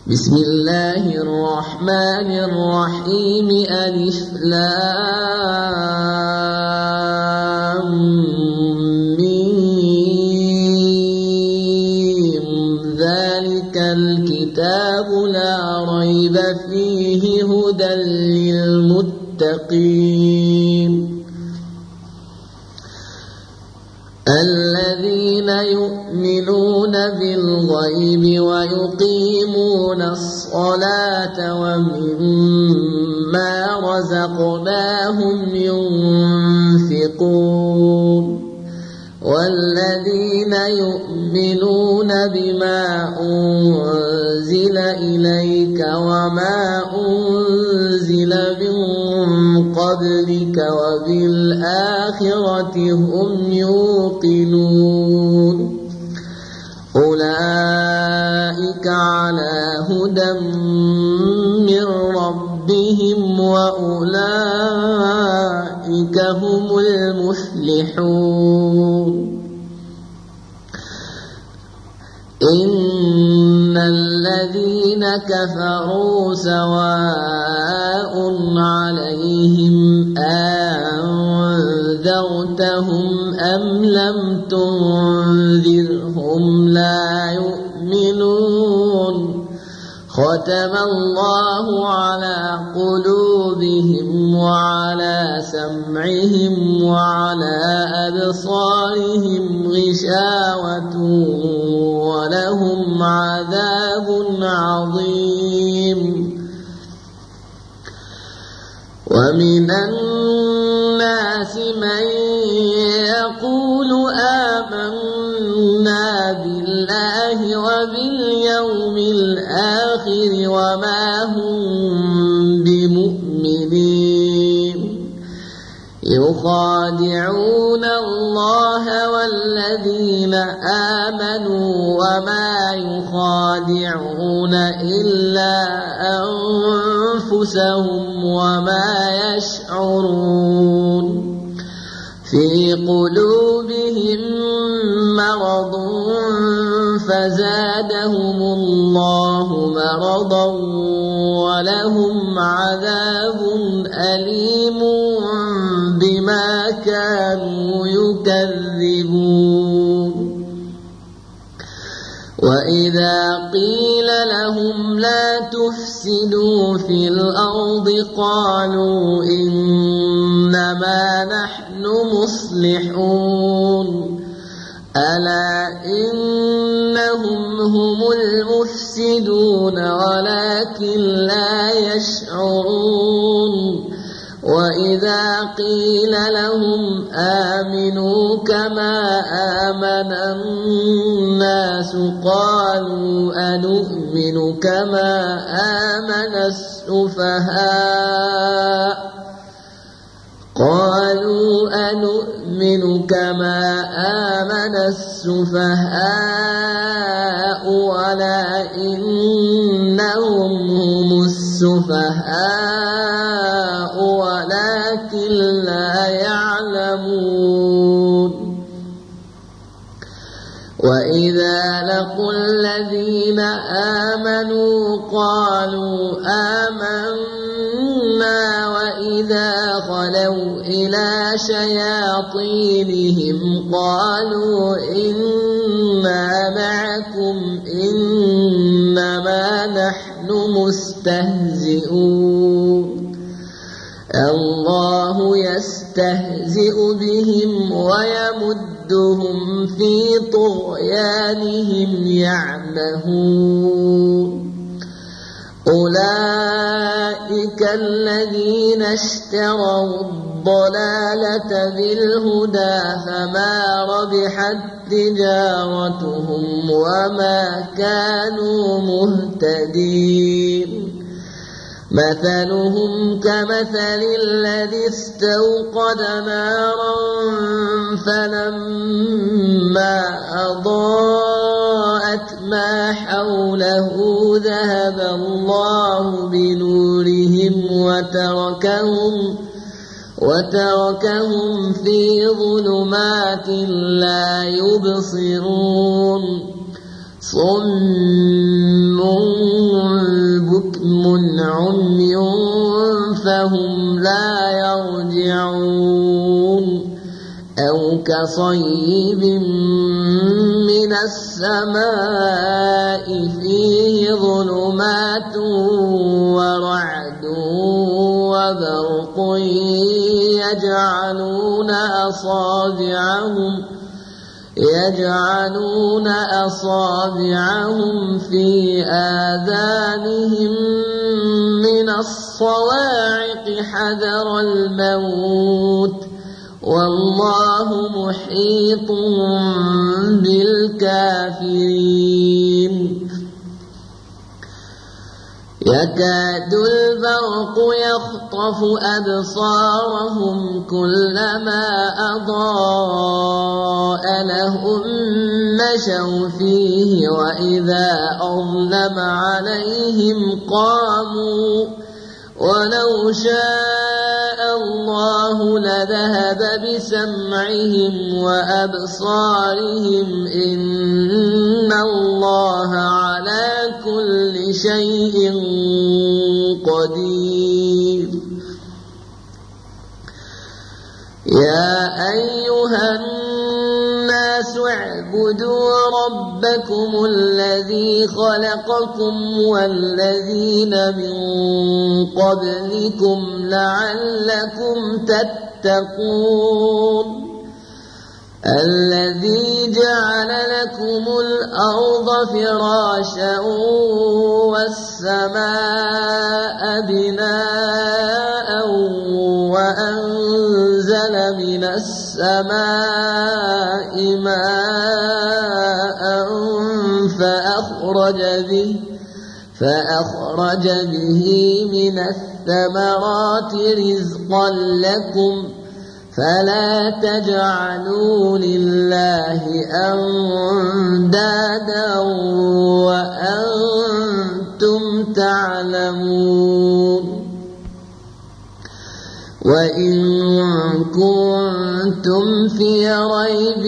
بسم الله الرحمن الرحيم ألف لام ميم ذلك الكتاب لا ريب فيه هدى للمتقين الذين يؤمنون بالغيب ويقيمون الصلاة ومما رزقناهم ينفقون والذين يؤمنون بما أنزل إليك وما أنزل من قبلك وبالآخرة هم يوقنون أولئك على هدى من ربهم وأولئك هم المفلحون إن الذين كفروا سواء عليهم أنذرتهم أم لم تنذرهم لا يؤمنون ختم الله على قلوبهم وعلى سمعهم وعلى أبصارهم غشاوة ولهم عذاب عظيم ومن الناس من يقول آمنا بالله وباليوم الآخر وما هم بمؤمنين يخادعون الله والذين آمنوا وما يخادعون إلا أنفسهم وما يشعرون في قلوبهم مرض فزادهم الله مرضا ولهم عذاب أليم بما كانوا يكذبون وإذا قيل لهم لا تفسدوا في الأرض قالوا إنما نحن مصلحون ألا إنهم هم المفسدون ولكن لا يشعرون وإذا قيل لهم آمنوا كما آمن الناس قالوا أنؤمن كما آمن السفهاء ولكنهم هم السفهاء ولكن لا يعلمون وإذا لقوا الذين آمنوا قالوا آمنا وإذا خلوا إلى شياطينهم قالوا إنا معكم إنما نحن مستهزئون الله يستهزئ بهم ويمدهم في طغيانهم يعمهون أولئك الذين اشتروا الضلالة بالهدى فما ربحت تجارتهم وما كانوا مهتدين مثلهم كمثل الذي استوقد نارا فلما أضاءت ما حوله ذهب الله بنورهم وتركهم في ظلمات لا يبصرون صم بكم عمي فهم لا يرجعون أو كصيب من السماء فيه ظلمات ورعد وبرق يجعلون أصابعهم في آذانهم من الصواعق حذر الموت والله محيط بالكافرين يكاد البرق يخطف أبصارهم كلما أضاء لهم مشوا فيه وإذا أظلم عليهم قاموا ولو شاء الله لذهب بسمعهم وأبصارهم إن الله على كل شيء قدير يا أيها الناس اعبدوا ربكم الذي خلقكم والذين من قبلكم لعلكم تتقون الذي جعل لكم الأرض فراشا والسماء بناء وأنزل من السماء ماء فأخرج به من الثمرات رزقا لكم فلا تجعلوا لله أندادا وأنتم تعلمون وإن كنتم في ريب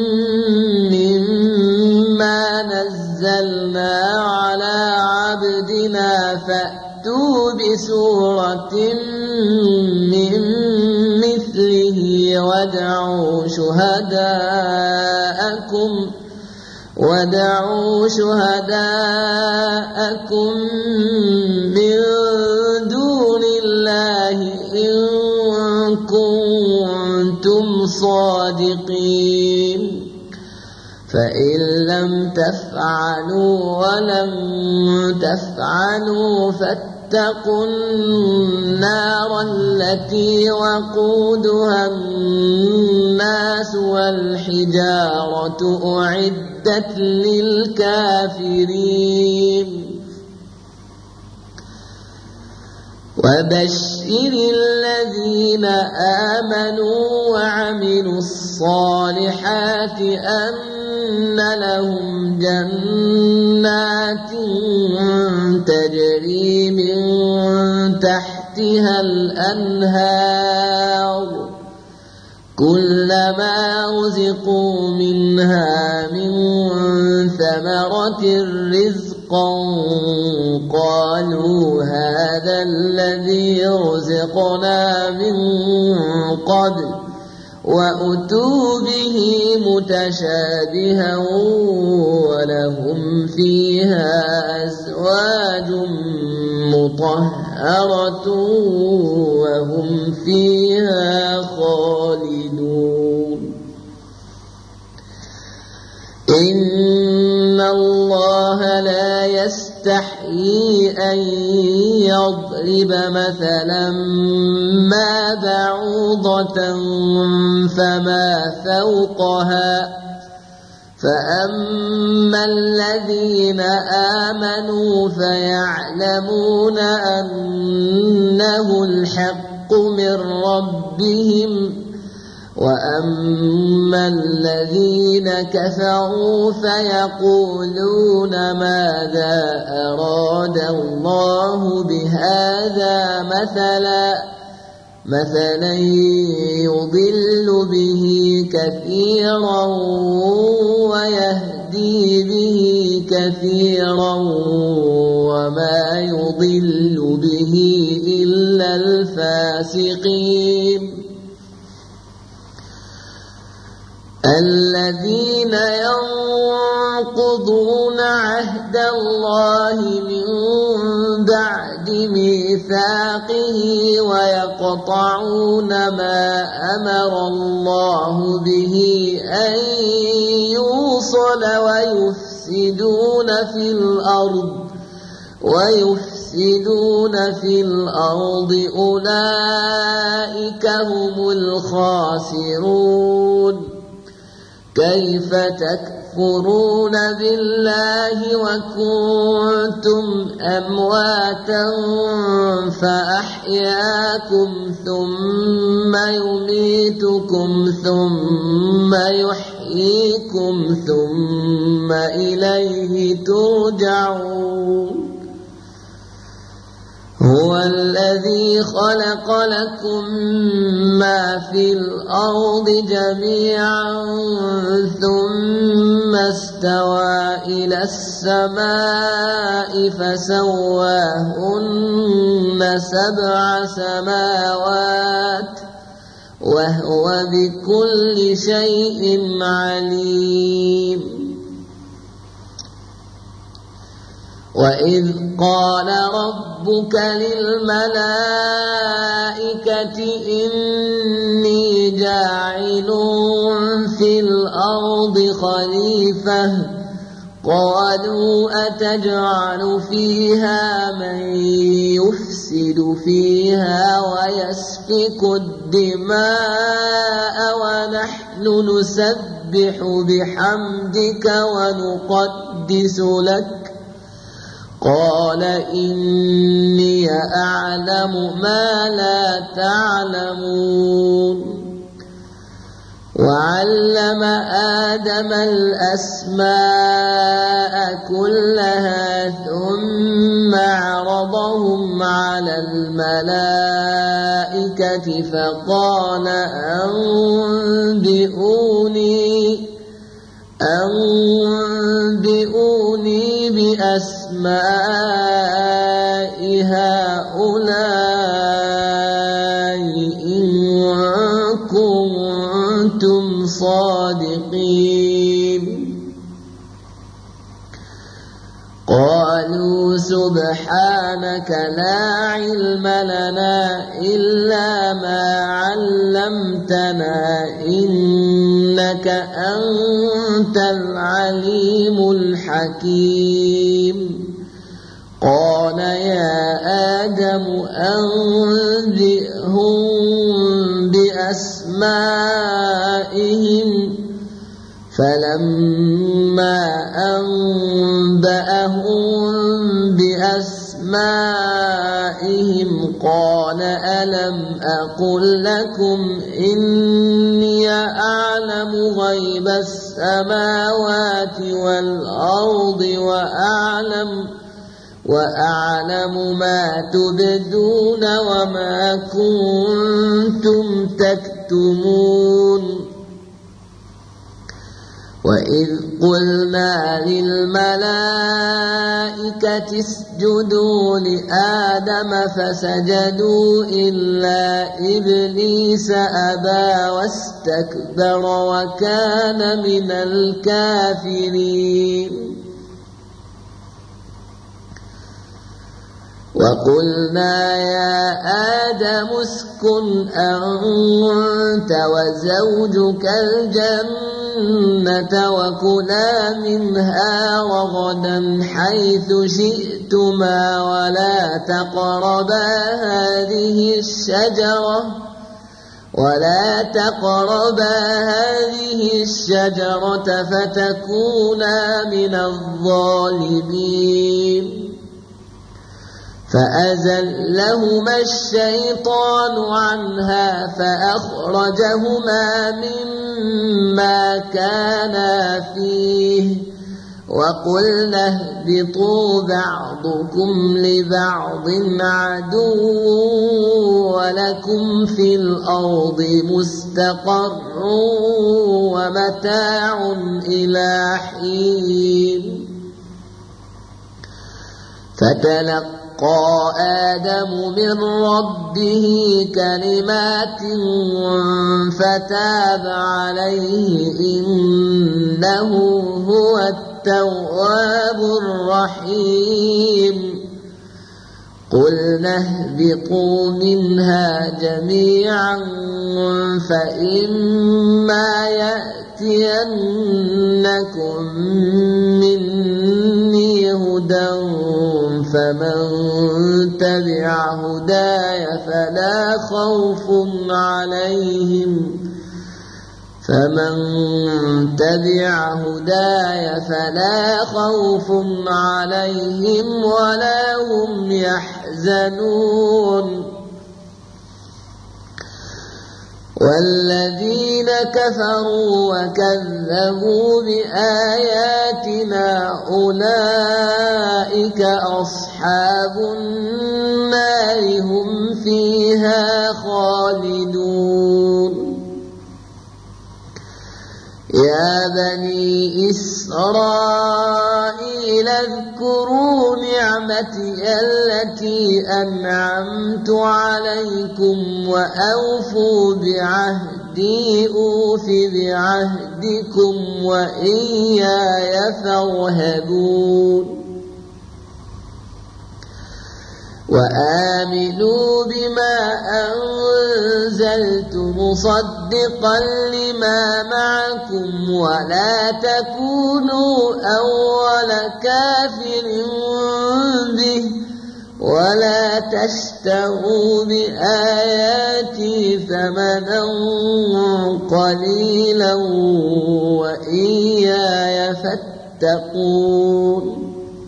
مما نزلنا على عبدنا فأتوا بسورة من مثله ودعوا شهداءكم من دون الله إن كنتم صادقين فإن لم تفعلوا ولم تفعلوا فاتقوا النار التي وقودها الناس والحجارة أعدت للكافرين وبشر الذين آمنوا وعملوا الصالحات أن لهم جنات تجري من تحتها الأنهار كلما رزقوا منها من ثمرة رزقا قالوا هذا الذي رزقنا من قبل وأتوا به متشابها ولهم فيها أزواج مطهرة وهم فيها خالدون إن الله لا يستحيي أن يضرب مثلا ما بعوضة فما فوقها فأما الذين آمنوا فيعلمون أنه الحق من ربهم وأما الذين كفروا فيقولون ماذا أراد الله بهذا مثلا يضل به كثيرا ويهدي به كثيرا وما يضل به إلا الفاسقين الذين ينقضون عهد الله من بعد ميثاقه ويقطعون ما أمر الله به أن يوصل ويفسدون في الأرض أولئك هم الخاسرون كيف تكفرون بالله وكنتم أمواتا فأحياكم ثم يميتكم ثم يحييكم ثم إليه ترجعون هو الذي خلق لكم ما في الأرض جميعا ثم استوى إلى السماء فسواهن 7 سماوات وهو بكل شيء عليم وإذ قال ربك للملائكة إني جاعل في الأرض خليفة قالوا أتجعل فيها من يفسد فيها ويسفك الدماء ونحن نسبح بحمدك ونقدس لك قال إني أعلم ما لا تعلمون وعلم آدم الأسماء كلها ثم عرضهم على الملائكة فقال أنبئوني بأسماء هؤلاء إن كنتم صادقين قالوا سبحانك لا علم لنا إلا ما علمتنا إنك أنت العليم الحكيم قال يا آدم أنبئهم بأسمائهم فلما أنبأهم بأسمائهم قال ألم أقل لكم إني أعلم غيب السماوات والأرض وأعلم ما تبدون وما كنتم تكتمون وإذ قلنا للملائكة اسجدوا لآدم فسجدوا إلا إبليس أبى واستكبر وكان من الكافرين وقلنا يا آدم اسكن أنت وزوجك الجنة وكلا منها رغدا حيث شئتما ولا تقربا هذه الشجرة فتكونا من الظالمين فأزلهما الشيطان عنها فأخرجهما مما كانا فيه وقلنا اهبطوا بعضكم لبعض عدو ولكم في الأرض مستقر ومتاع إلى حين فتلقى آدم من ربه كلمات فتاب عليه إنه هو التواب الرحيم قلنا اهبطوا منها جميعا فإما يأتينكم مني هدى فمن تبع هداي فلا خوف عليهم ولا هم يحزنون والذين كفروا وكذبوا بآياتنا أولئك أصحاب النار هم فيها خالدون يا بني إسرائيل اذكروا نعمتي التي أنعمت عليكم وأوفوا بعهدي أوف بعهدكم وإياي فارهبون وآمنوا بما أنزلت مصدقا لما معكم ولا تكونوا أول كافر به ولا تشتروا بآياتي ثمنا قليلا وإياي فاتقون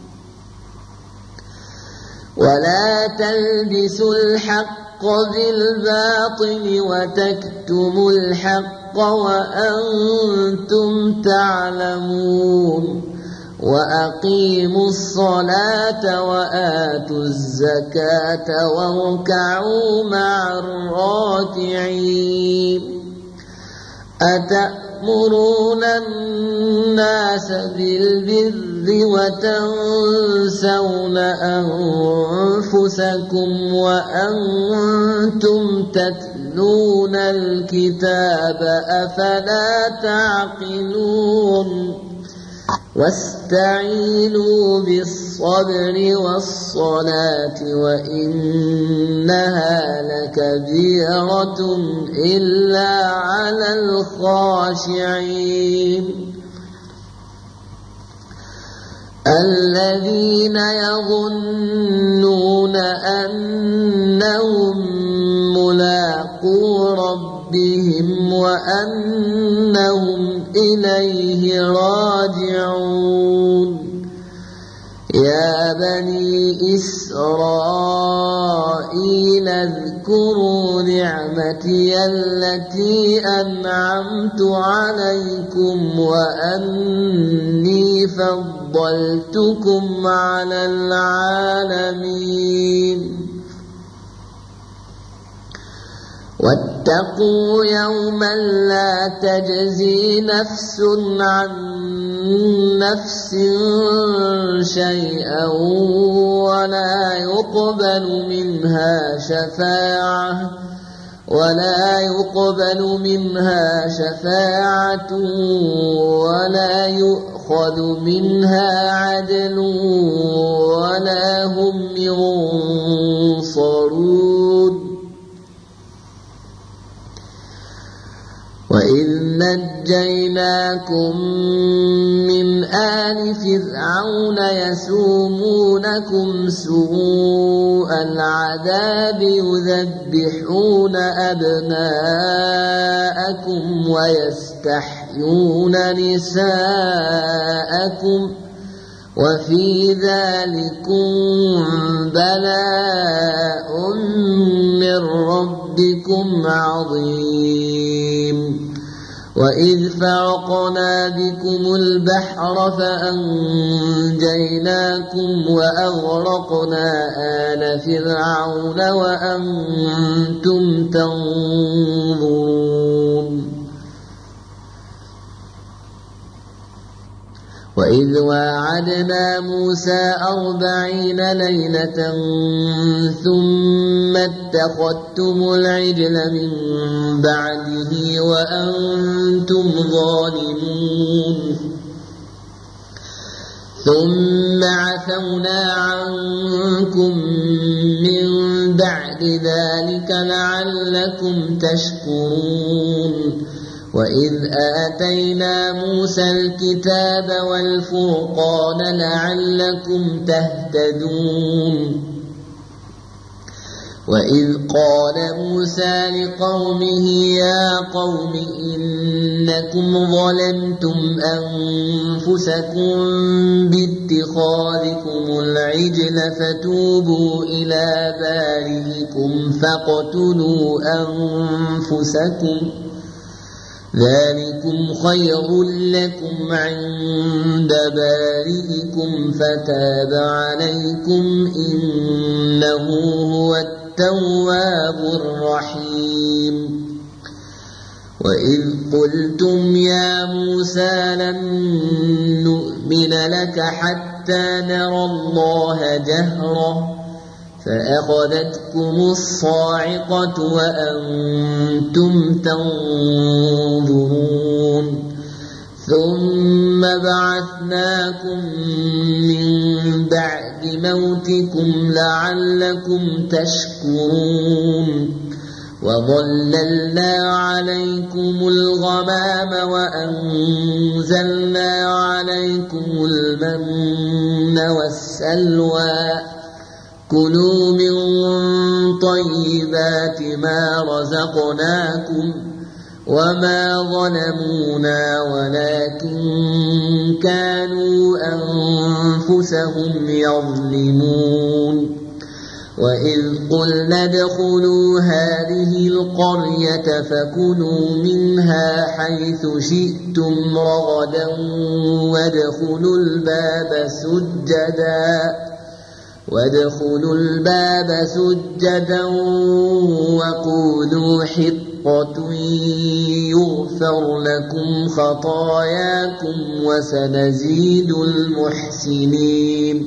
ولا تلبسوا الحق بالباطل وتكتموا الحق وأنتم تعلمون وأقيموا الصلاة وآتوا الزكاة واركعوا مع الراكعين أتأمرون الناس بالبر وتنسون أنفسكم وأنتم تتلون الكتاب أفلا تعقلون واستعينوا بالصبر والصلاة وإنها لكبيرة إلا على الخاشعين الذين يظنون أنهم ملاقو ربهم وأنهم إليه راجعون يا بني إسرائيل اذكروا نعمتي التي أنعمت عليكم وأني فضلتكم على العالمين واتقوا يوما لا تجزي نفس عن نفس شيئا ولا يقبل منها شفاعة ولا يؤخذ منها عدل ولا هم ينصرون وإذ نجيناكم من آل فرعون يسومونكم سوء العذاب يذبحون أبناءكم ويستحيون نساءكم وفي ذلكم بلاء من ربكم عظيم وإذ فرقنا بكم البحر فأنجيناكم وأغرقنا آل فرعون وأنتم تنظرون وإذ واعدنا موسى 40 ليلة ثم اتخذتم العجل من بعده وأنتم ظالمون ثم عفونا عنكم من بعد ذلك لعلكم تشكرون وإذ آتينا موسى الكتاب والفرقان لعلكم تهتدون وإذ قال موسى لقومه يا قوم إنكم ظلمتم أنفسكم باتخاذكم العجل فتوبوا إلى بارئكم فاقتلوا أنفسكم ذلكم خير لكم عند بارئكم فتاب عليكم إنه هو التواب الرحيم وإذ قلتم يا موسى لن نؤمن لك حتى نرى الله جهرة فأخذتكم الصاعقة وأنتم تنظرون ثم بعثناكم من بعد موتكم لعلكم تشكرون وظللنا عليكم الغمام وأنزلنا عليكم المن والسلوى كلوا من طيبات ما رزقناكم وما ظلمونا ولكن كانوا أنفسهم يظلمون وإذ قلنا ادخلوا هذه القرية فكلوا منها حيث شئتم رغدا وادخلوا الباب سجدا وقولوا حطة يغفر لكم خطاياكم وسنزيد المحسنين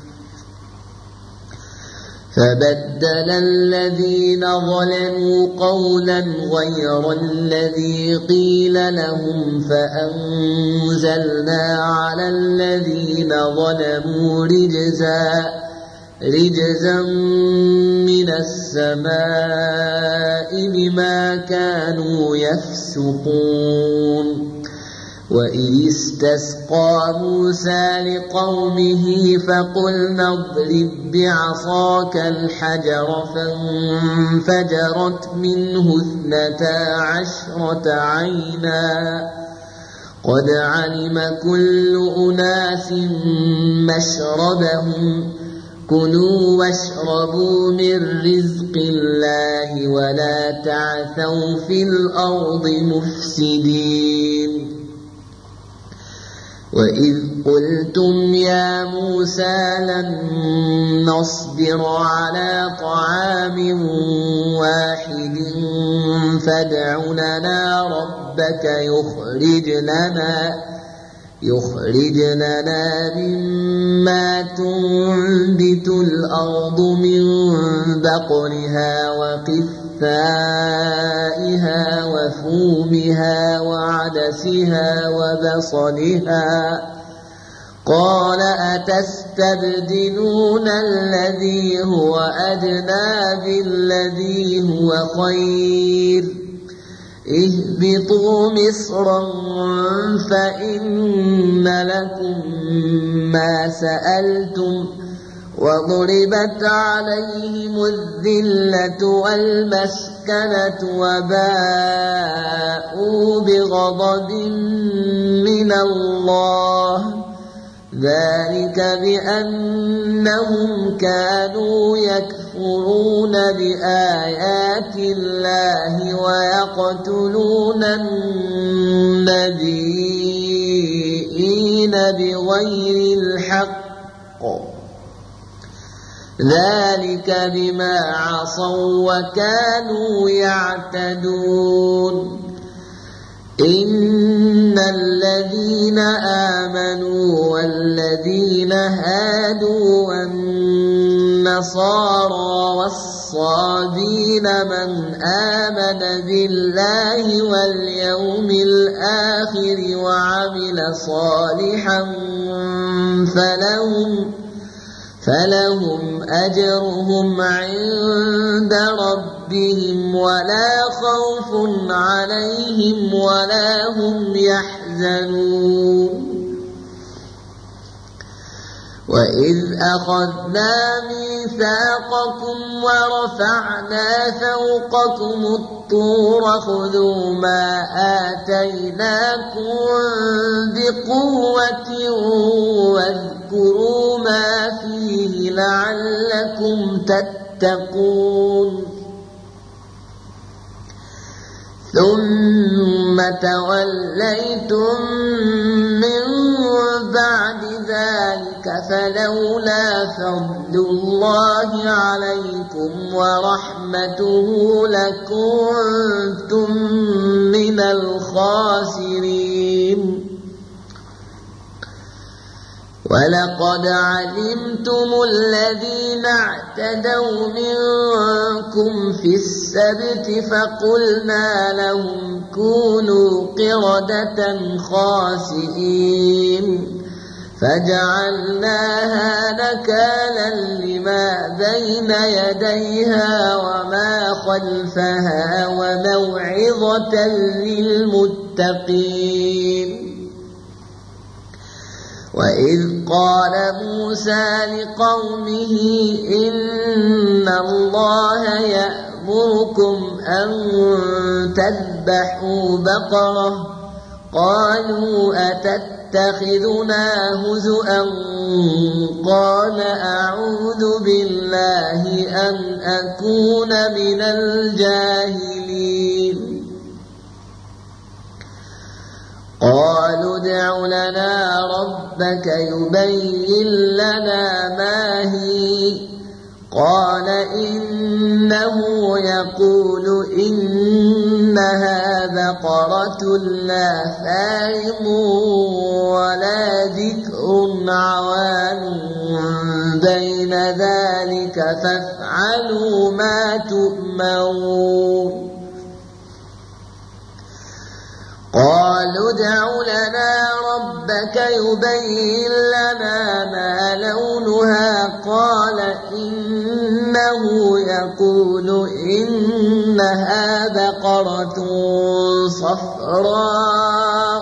فبدل الذين ظلموا قولا غير الذي قيل لهم فأنزلنا على الذين ظلموا رجزا من السماء بما كانوا يفسقون وإذ استسقى موسى لقومه فقلنا اضرب بعصاك الحجر فانفجرت منه 12 عينا قد علم كل أناس مشربهم كلوا واشربوا من رزق الله ولا تعثوا في الأرض مفسدين وإذ قلتم يا موسى لن نصبر على طعام واحد فادع لنا ربك يخرج لنا مما تنبت الأرض من بقلها وقثائها وفومها وعدسها وبصلها قال أتستبدلون الذي هو أدنى بالذي هو خير اهبطوا مصرا فإن لكم ما سألتم وضربت عليهم الذلة والمسكنة وباءوا بغضب من الله ذلك بأنهم كانوا يكفرون بآيات الله ويقتلون النبيين بغير الحق ذلك بما عصوا وكانوا يعتدون إن الذين آمنوا والذين هادوا والنصارى والصابين من آمن بالله واليوم الآخر وعمل صالحا فلهم أجرهم عند ربهم ولا خوف عليهم ولا هم يحزنون وإذ أخذنا ميثاقكم ورفعنا فوقكم الطور خذوا ما آتيناكم بقوة واذكروا ما فيه لعلكم تتقون ثم توليتم من بعد ذلك فلولا فضل الله عليكم ورحمته لكنتم من الخاسرين ولقد علمتم الذين اعتدوا منكم في السبت فقلنا لهم كونوا قردة خاسئين فجعلناها نكالا لما بين يديها وما خلفها وموعظة للمتقين وإذ قال موسى لقومه إن الله يأمركم أن تذبحوا بقرة قالوا أتتخذنا هزؤا قال أعوذ بالله أن أكون من الجاهلين قالوا ادع لنا ربك يبين لنا ما هي قال إنه يقول إنها بقرة لا فارض ولا ذكر عوان بين ذلك فافعلوا ما تؤمرون قالوا ادع لنا ربك يبين لنا ما لونها قال إنه يقول إنها بقرة صفراء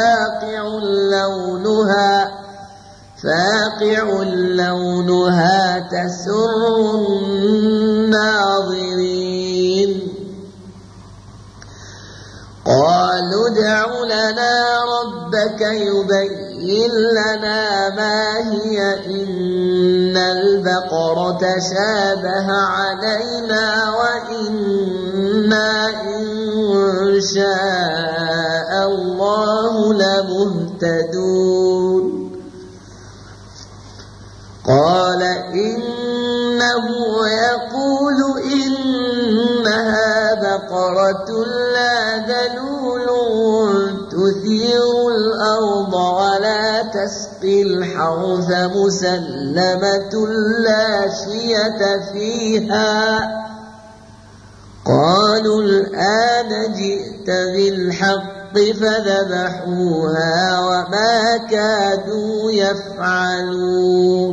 فاقع لونها تسر الناظرين قالوا ادع لنا ربك يبين لنا ما هي إن البقرة شابه علينا وإنا إن شاء الله لمهتدون قال إنه يقول إنها بقرة لا ذلول تثير الأرض ولا تسقي الحرث مسلمة لا شية فيها قالوا الآن جئت بالحق فذبحوها وما كادوا يفعلون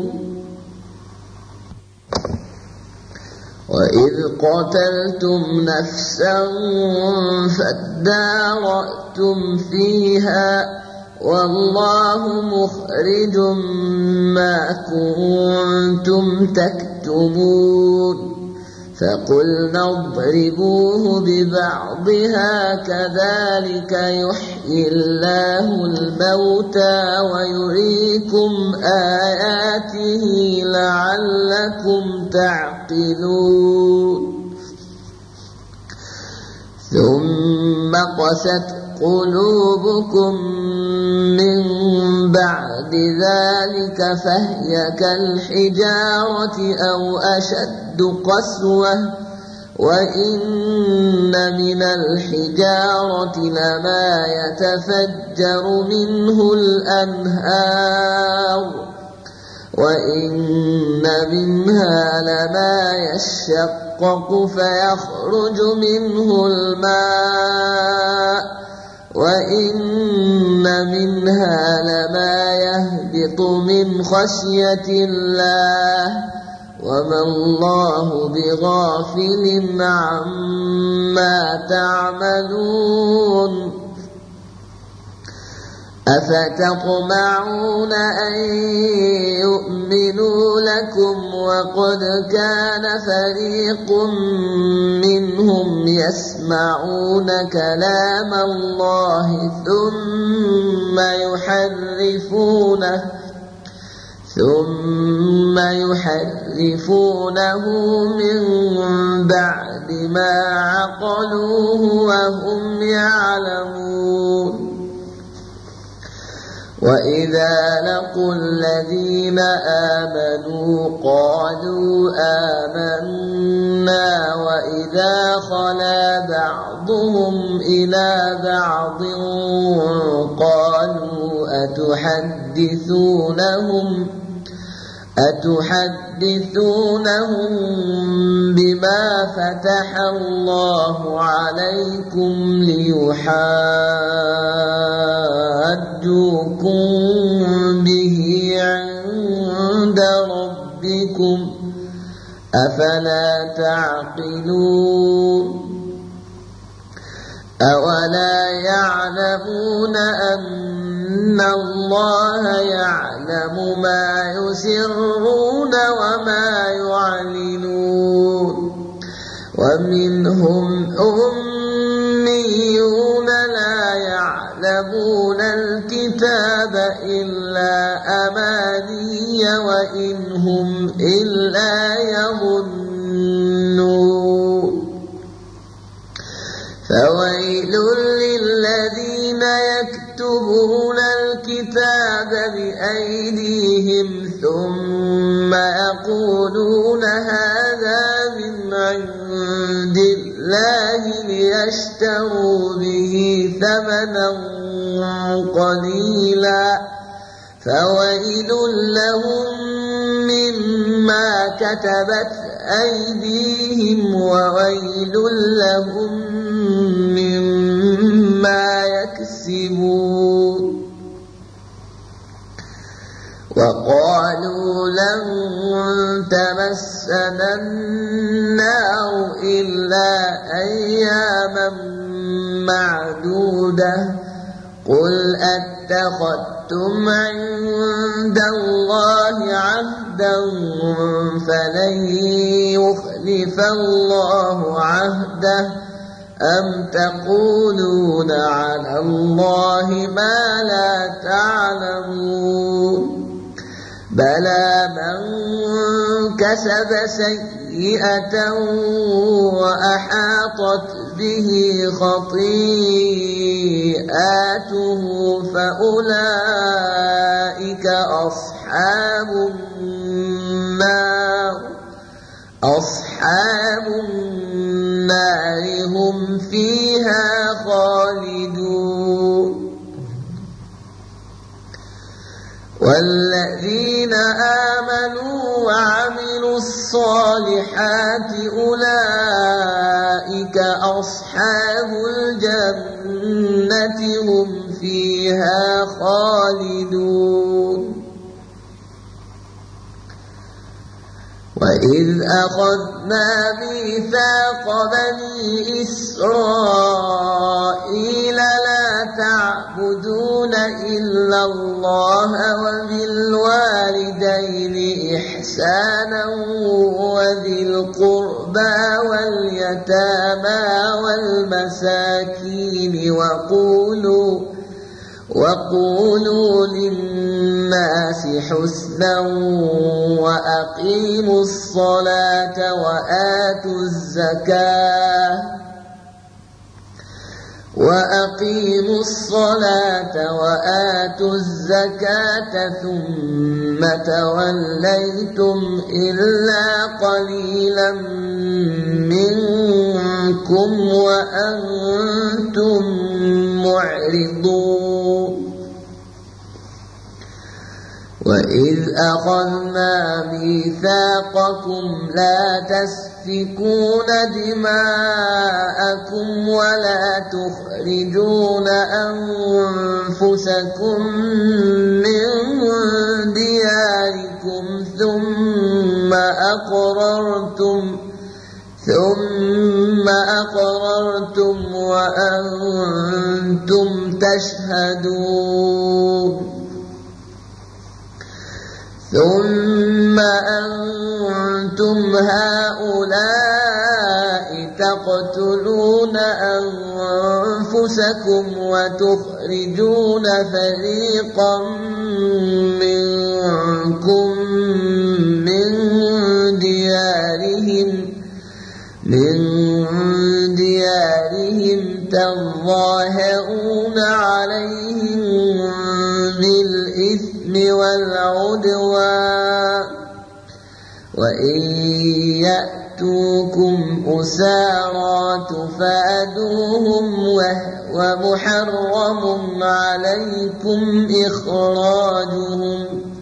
وإذ قتلتم نفسا فادارأتم فيها والله مخرج ما كنتم تكتمون فقلنا اضربوه ببعضها كذلك يحيي الله الموتى ويريكم آياته لعلكم تعقلون ثم قست قلوبكم من بعد ذلك فهي كالحجارة أو أشد قسوة وإن من الحجارة لما يتفجر منه الأنهار وإن منها لما يشقق فيخرج منه الماء وإن منها لما يهبط من خشية الله وما الله بغافل عما تعملون أفتطمعون أن يؤمنوا لكم وقد كان فريق منهم يسمعون كلام الله ثم يحرفونه من بعد ما عقلوه وهم يعلمون وإذا لقوا الذين آمنوا قالوا آمنا وإذا خلا بعضهم إلى بعض قالوا أتحدثونهم بما فتح الله عليكم ليحاجوكم به عند ربكم أفلا تعقلون أولا يعلمون أن الله يعلم ما يسرون وما يعلنون ومنهم أميون لا يعلمون الكتاب إلا أماني وإن هم إلا يظنون فويل للذين يكتبون الكتاب بأيديهم ثم يقولون هذا من عند الله ليشتروا به ثمنا قليلا فويل لهم مما كتبت أيديهم وويل لهم مما يكسبون وقالوا لن تمسنا النار إلا أياما معدودة قل أتخذتم عند الله عهدا فلن يخلف الله عهده أم تقولون على الله ما لا تعلمون بلى من كسب سيئة وأحاطت به خطيئاته فأولئك أصحاب النار هم فيها خالدون والذين آمنوا وعملوا الصالحات أولئك أصحاب الجنة هم فيها خالدون وإذ أخذنا ميثاق بني إسرائيل لا تعبدون إلا الله وبالوالدين إحسانا وذي القربى واليتامى والمساكين وقولوا للناس حسنا وأقيموا الصلاة وآتوا الزكاة ثم توليتم إلا قليلا منكم منكم وأنتم معرضون وإذ أخذنا ميثاقكم لا تسفكون دماءكم ولا تخرجون أنفسكم من دياركم ثم أقررتم وأنتم تشهدون ثم أنتم هؤلاء تقتلون أنفسكم وتخرجون فريقا منكم من ديارهم تظاهرون عليهم بالإثم والعدوان وإن يأتوكم أسارى تفادوهم وهو محرم عليكم إخراجهم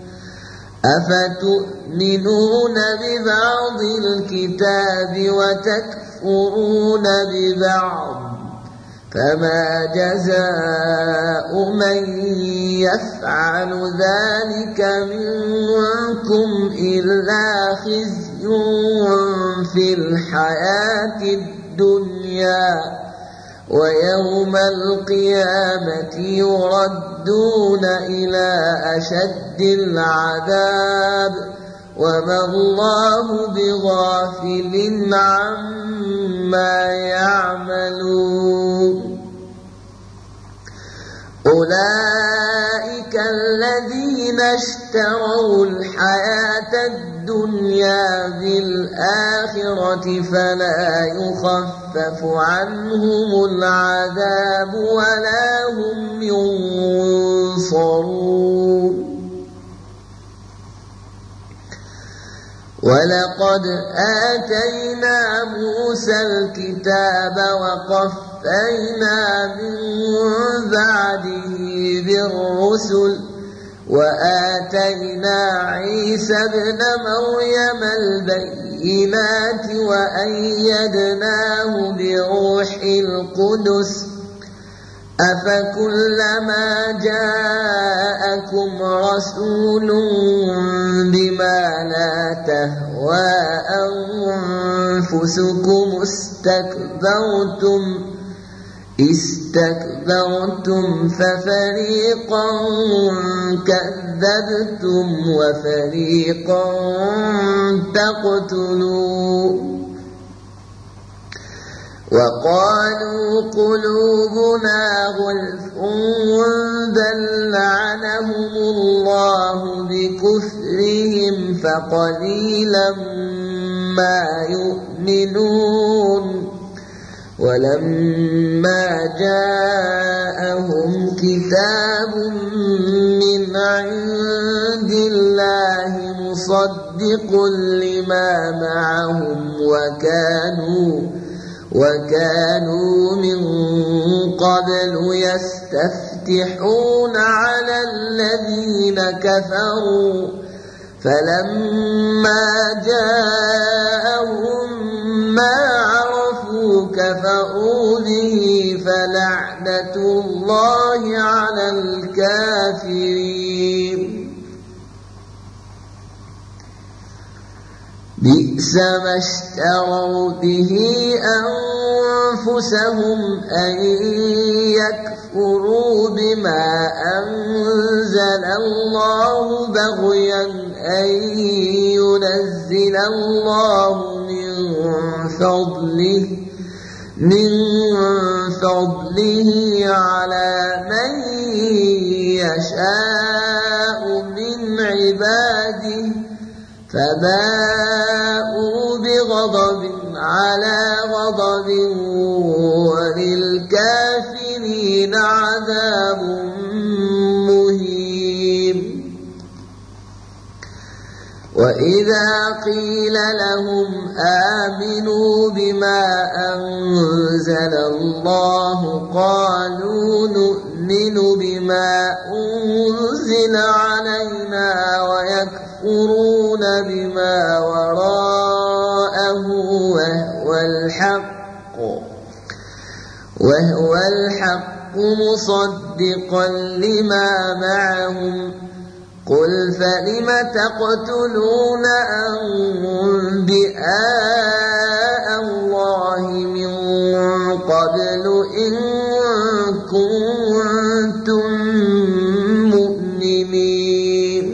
أفتؤمنون ببعض الكتاب وتكفرون ببعض فما جزاء من يفعل ذلك منكم إلا خزي في الحياة الدنيا ويوم القيامة يردون إلى أشد العذاب وما الله بغافل عما يعملون أولئك الذين اشتروا الحياة الدنيا بالآخرة فلا يخفف عنهم العذاب ولا هم ينصرون ولقد آتينا موسى الكتاب وقفينا من بعده بالرسل وآتينا عيسى ابن مريم البينات وأيدناه بروح القدس أفكلما جاءكم رسول بما لا تهوى أنفسكم استكبرتم ففريقا كذبتم وفريقا تقتلون وقالوا قلوبنا غلف بل لعنهم الله بكفرهم فقليلا ما يؤمنون ولما جاءهم كتاب من عند الله مصدق لما معهم وكانوا من قبل يستفتحون على الذين كفروا فلما جاءهم ما عرفوا كفروا به فلعنة الله على الكافرين بئس ما اشتروا به أنفسهم أن يكفروا بما أنزل الله بغيا أن ينزل الله من فضله على من يشاء من عباده فباءوا بغضب على غضب وللكافرين عذاب وإذا قيل لهم آمنوا بما أنزل الله قالوا نؤمن بما أنزل علينا ويكفرون بما وراءه وهو الحق مصدقا لما معهم قل فلم تقتلون أنبياء الله من قبل إن كنتم مؤمنين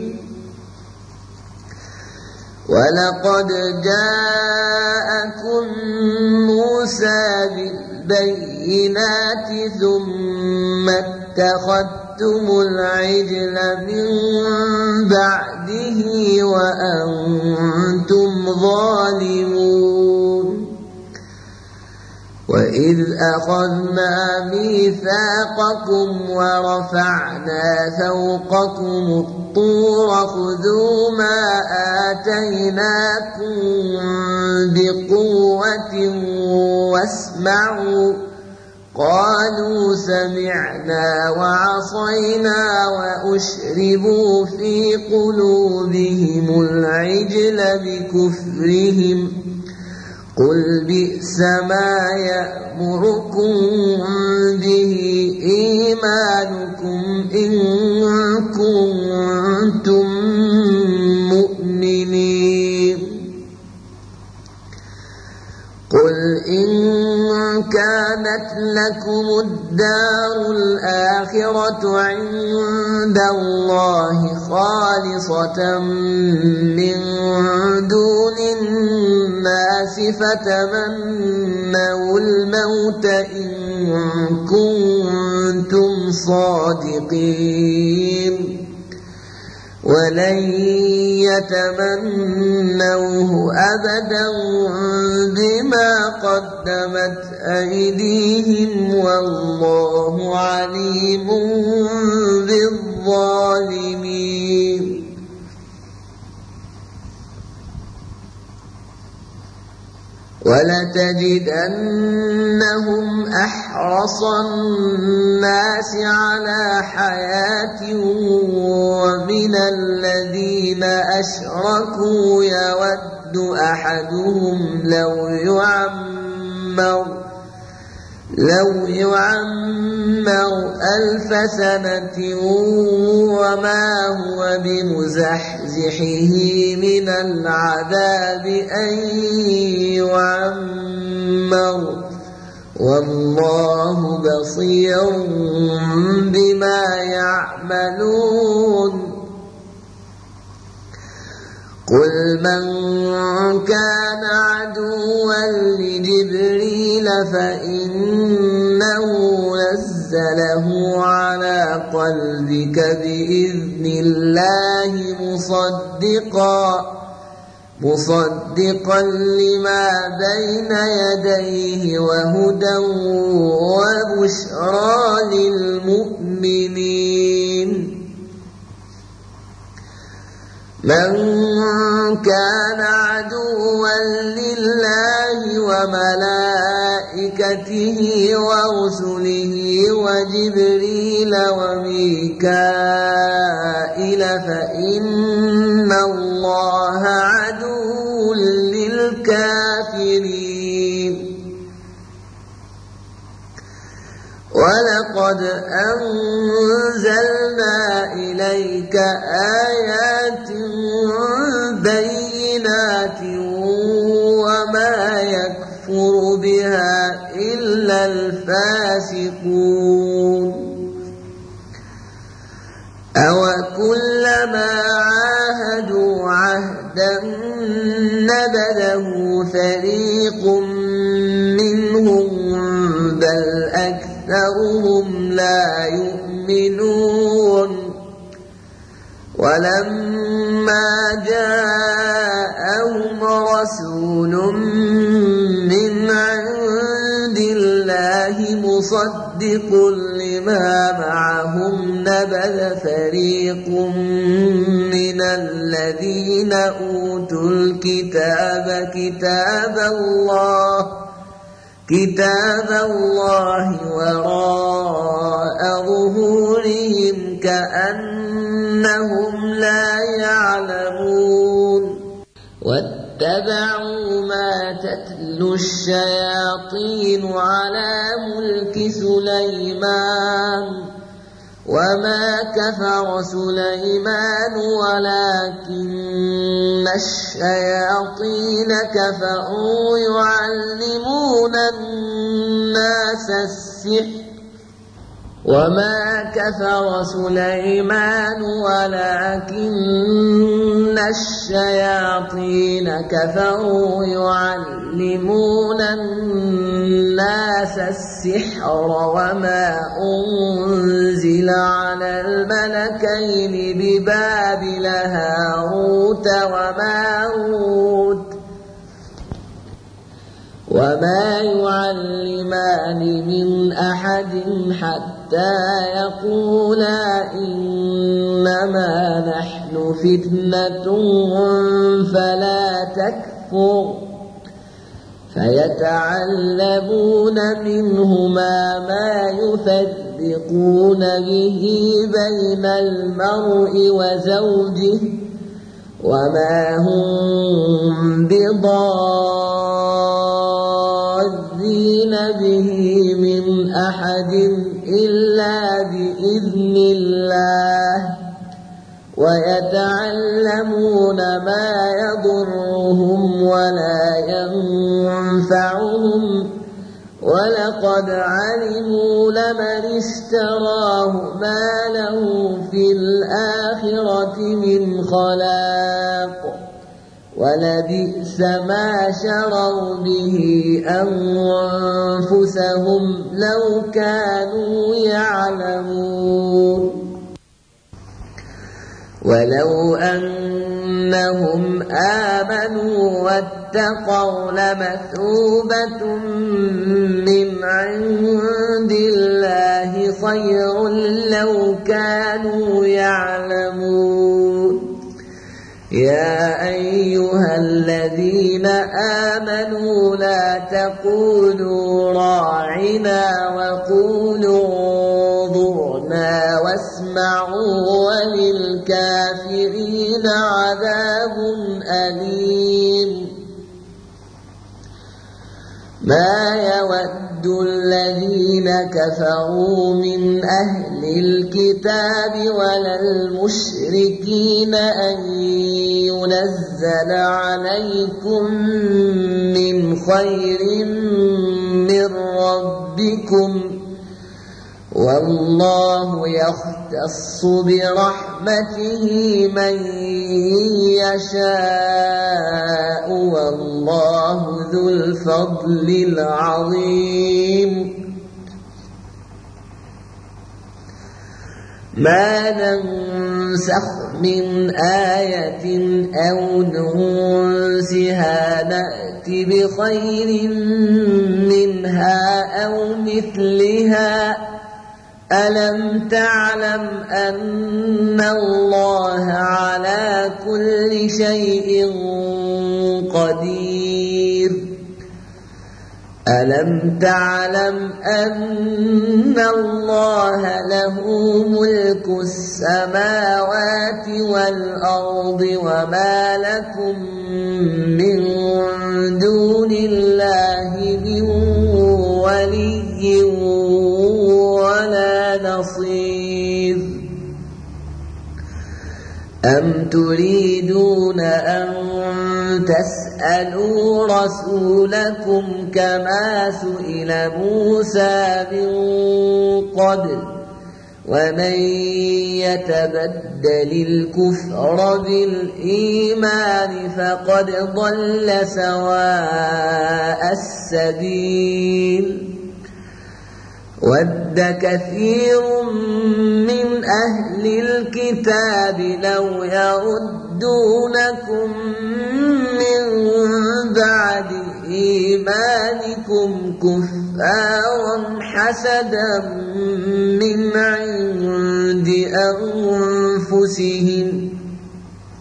ولقد جاءكم موسى بالبينات ثم اتخذتم العجل من بعده وأنتم ظالمون وإذ أخذنا ميثاقكم ورفعنا فوقكم الطور خذوا ما آتيناكم بقوة واسمعوا قالوا سمعنا وعصينا وأشربوا في قلوبهم العجل بكفرهم قل بئس ما يأمركم به إيمانكم إن كنتم مؤمنين قل إن كانت لكم الدار الآخرة عند الله خالصة من دون الناس فتمنوا الموت إن كنتم صادقين ولن يتمنوه أبدا بما قدمت أيديهم والله عليم بالظالمين ولتجدنهم أحرص الناس على حياة ومن الذين أشركوا يود أحدهم لو يعمر 1000 سنة وما هو بمزحزحه من العذاب أن يعمر والله بصير بما يعملون قل من كان عدوا لجبريل فإنه نزله على قلبك بإذن الله مصدقا لما بين يديه وهدى وبشرى للمؤمنين من كان عدوا لله وملائكته ورسله وجبريل وميكائيل فإن الله عدو للكافرين ولقد أنزلنا إليك آيات بينات وما يكفر بها إلا الفاسقون أوكلما عاهدوا عهدا نبذه فريق منهم بل أكثرهم لا يؤمنون ولما جاءهم رسول من عند الله مصدق لما معهم نبذ فريق من من الذين أوتوا الكتاب كتاب الله وراء ظهورهم كأنهم لا يعلمون واتبعوا ما تتلو الشياطين على ملك سليمان وما كفر سليمان ولكن الشياطين كفروا يعلمون الناس السحر وما كفر سليمان ولكن الشياطين كفروا يعلمون الناس السحر وما أنزل على الملكين ببابل هاروت وماروت وما يعلمان من أحد حتى يقولا إنما نحن فتنة فلا تكفر فيتعلمون منهما ما يفرقون به بين المرء وزوجه وما هم بضارين به من أحد إلا بإذن الله ويتعلمون ما يضرهم ولا ينفعهم ولقد علموا لمن اشتراه ما له في الآخرة من خلاق ولبئس ما شروا به أنفسهم لو كانوا يعلمون ولو أنهم آمنوا واتقوا لمثوبة من عند الله خير لو كانوا يعلمون يا أيها الذين آمنوا لا تقولوا راعنا وقولوا انظرنا واسمعوا وللكافرين عذاب أليم ما يود الذين كفروا من أهل الكتاب ولا المشركين أن ينزل عليكم من خير من ربكم والله يختص برحمته من يشاء والله ذو الفضل العظيم ما ننسخ من آية أو ننسها نأت بخير منها أو مثلها ألم تعلم أن الله على كل شيء قدير ألم تعلم أن الله له ملك السماوات والأرض وما لكم من دون الله من ولي ولا نصير أم تريدون أن تسألوا رسولكم كما سئل موسى من قبل ومن يتبدل الكفر بالإيمان فقد ضل سواء السبيل ود كثير من أهل الكتاب لو يردونكم من بعد إيمانكم كفارا حسدا من عند أنفسهم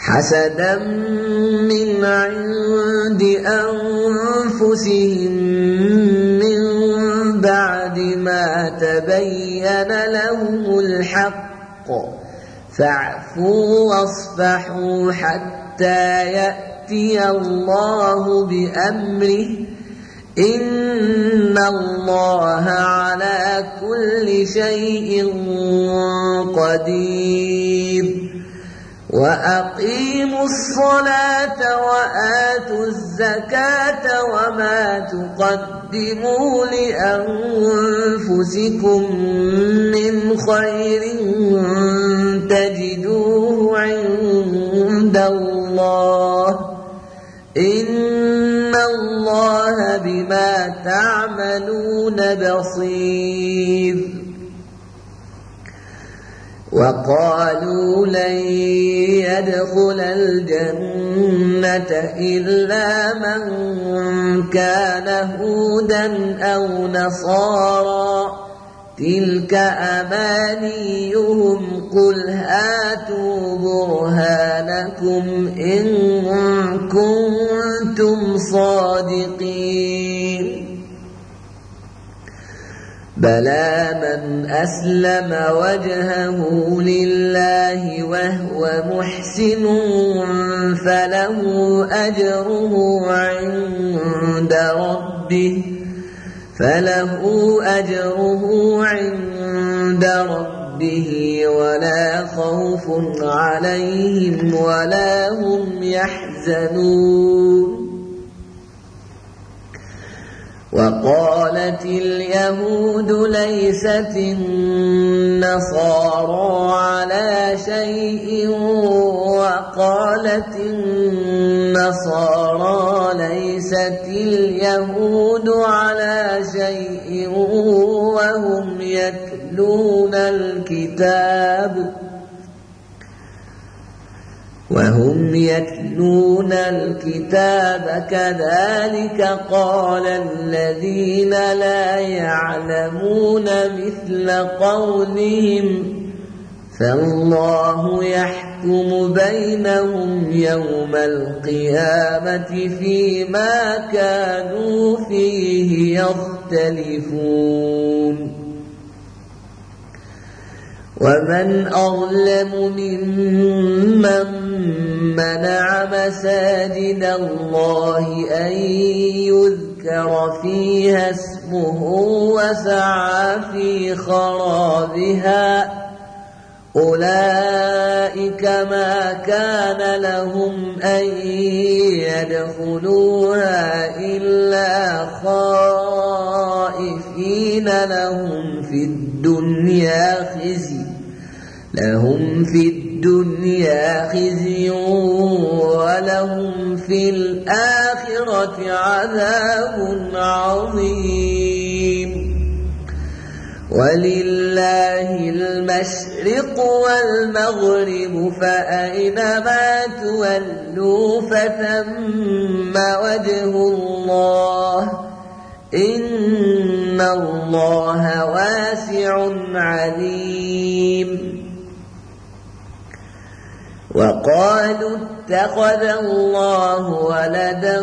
حسدا من عند أنفسهم من بعد ما تبين لهم الحق فاعفوا واصفحوا حتى يأتي الله بأمره إن الله على كل شيء قدير وأقيموا الصلاة وآتوا الزكاة وما تقدموا لأنفسكم من خير تجدوه عند الله إن الله بما تعملون بصير وقالوا لن يدخل الجنة إلا من كان هودا أو نصارى تلك أمانيهم قل هاتوا برهانكم إن كنتم صادقين بلى من أسلم وجهه لله وهو محسن فله أجره عند ربه ولا خوف عليهم ولا هم يحزنون وقالت اليهود ليست النصارى على شيء وقالت النصارى ليست اليهود على شيء وهم يتلون الكتاب كذلك قال الذين لا يعلمون مثل قولهم فالله يحكم بينهم يوم القيامة فيما كانوا فيه يختلفون ومن أظلم ممن منع مساجد الله أن يذكر فيها اسمه وسعى في خرابها أولئك ما كان لهم أن يدخلوها إلا خائفين لهم في الدنيا خزي ولهم في الآخرة عذاب عظيم ولله المشرق والمغرب فأينما تولوا فثم وجه الله إن الله واسع عليم وقالوا اتخذ الله ولدا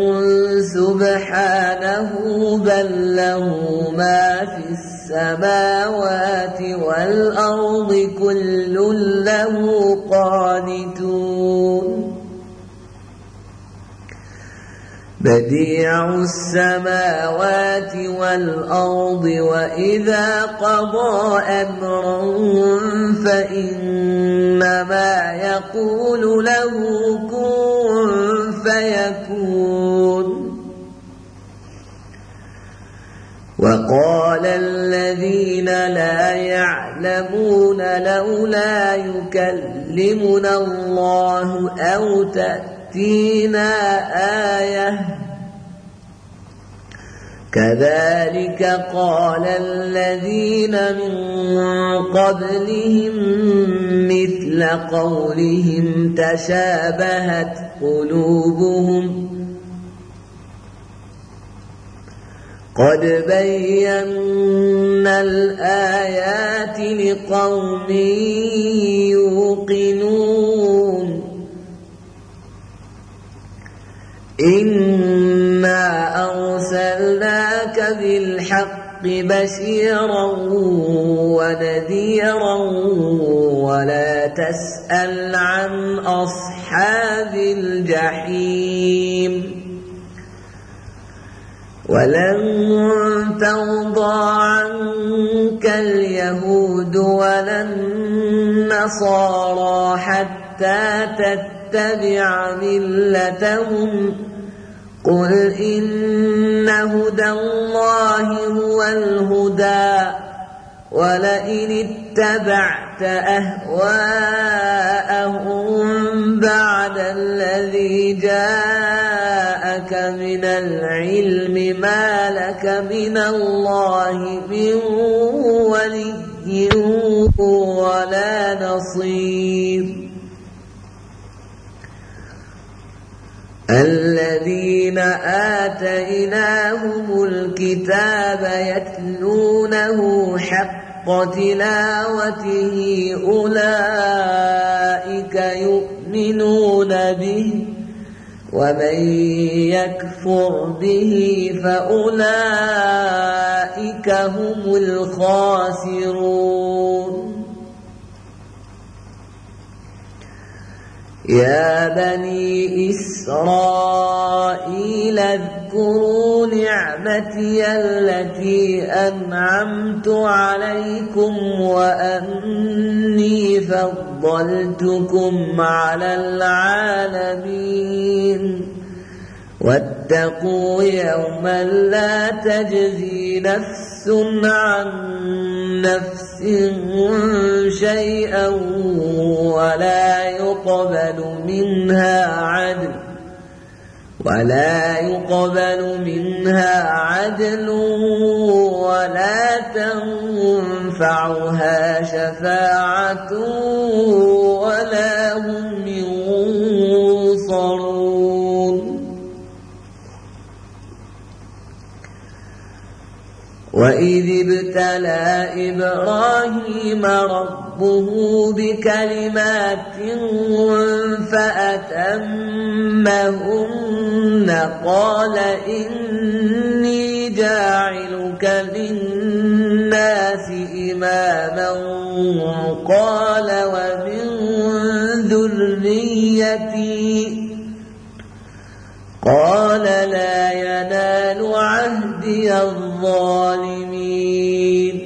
سبحانه بل له ما في السماوات والأرض كل له قانتون بديع السماوات والأرض وإذا قضى أمرا فإنما يقول له كن فيكون وقال الذين لا يعلمون لولا يكلمنا الله أو تأتينا آية كذلك قال الذين من قبلهم مثل قولهم تشابهت قلوبهم قد بينا الآيات لقوم يوقنون إنا أرسلناك بالحق بشيرا ونذيرا ولا تسأل عن أصحاب الجحيم ولن ترضى عنك اليهود ولا النصارى حتى تتبع ملتهم قل إن هدى الله هو الهدى ولئن اتبعت أهواءهم بعد الذي جاءك من العلم ما لك من الله من ولي ولا نصير الذين آتيناهم الكتاب يتلونه حق تلاوته أولئك يؤمنون به ومن يكفر به فأولئك هم الخاسرون يا بني إسرائيل اذكروا نعمتي التي أنعمت عليكم وأني فضلتكم على العالمين واتقوا يوما لا تجزي نفس عن نفس شيئا ولا يقبل منها عدل ولا تنفعها شفاعة ولا هم ينصرون وإذ ابتلى إبراهيم ربه بكلمات فأتمهن قال إني جاعلك للناس إماما قال ومن ذريتي قال لا ينال عهدي الظالمين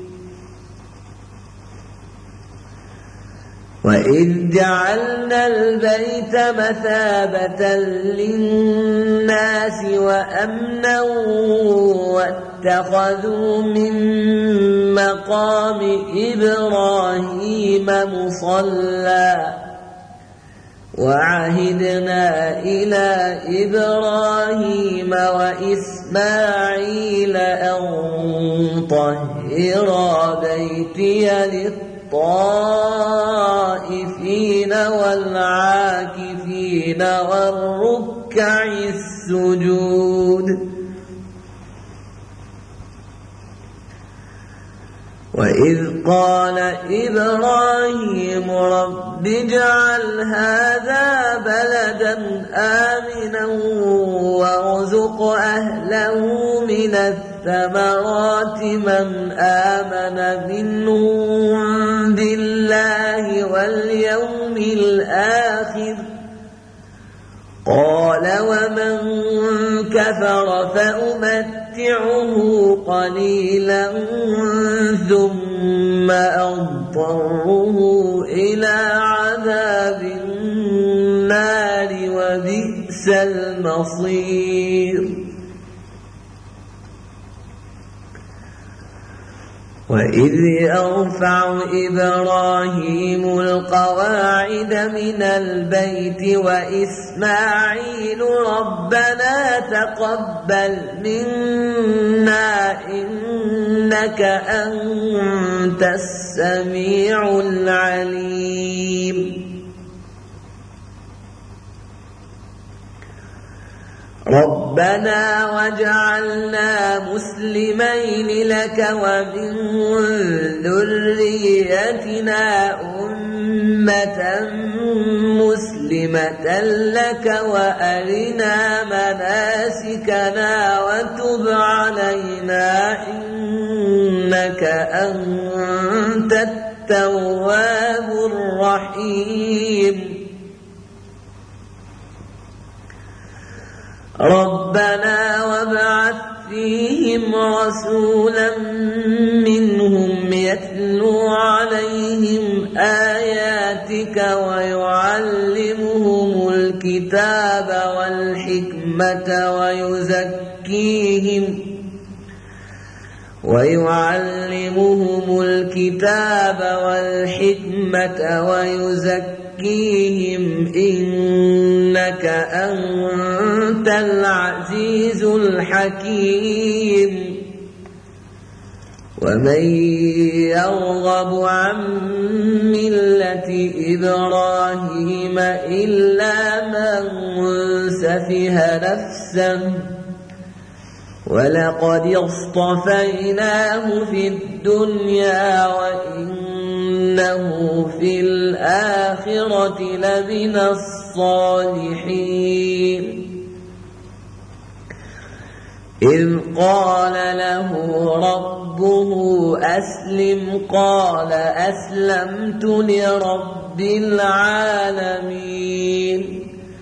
وإذ جعلنا البيت مثابة للناس وأمنا واتخذوا من مقام إبراهيم مصلى وعهدنا إلى إبراهيم وإسماعيل أن طهرا بيتي للطائفين والعاكفين والركع السجود وإذ قال إبراهيم رب اجعل هذا بلدا آمنا وارزق أهله من الثمرات من آمن منهم بالله واليوم الآخر قال ومن كفر فأمتعه قليلا ثم أضطره إلى عذاب النار وبئس المصير وإذ يرفع إبراهيم القواعد من البيت وإسماعيل ربنا تقبل منا إنك أنت السميع العليم ربنا واجعلنا مسلمين لك ومن ذريتنا أمة مسلمة لك وأرنا مناسكنا وتب علينا إنك أنت التواب الرحيم ربنا وابعث فيهم رسولا منهم يتلو عليهم آياتك ويعلمهم الكتاب والحكمة ويزكيهم إنك أنت العزيز الحكيم ومن يرغب عن ملة إبراهيم إلا من سفه نفسه ولقد اصطفيناه في الدنيا وإنه في الآخرة لمن الصالحين إذ قال له ربه أسلم قال أسلمت لرب العالمين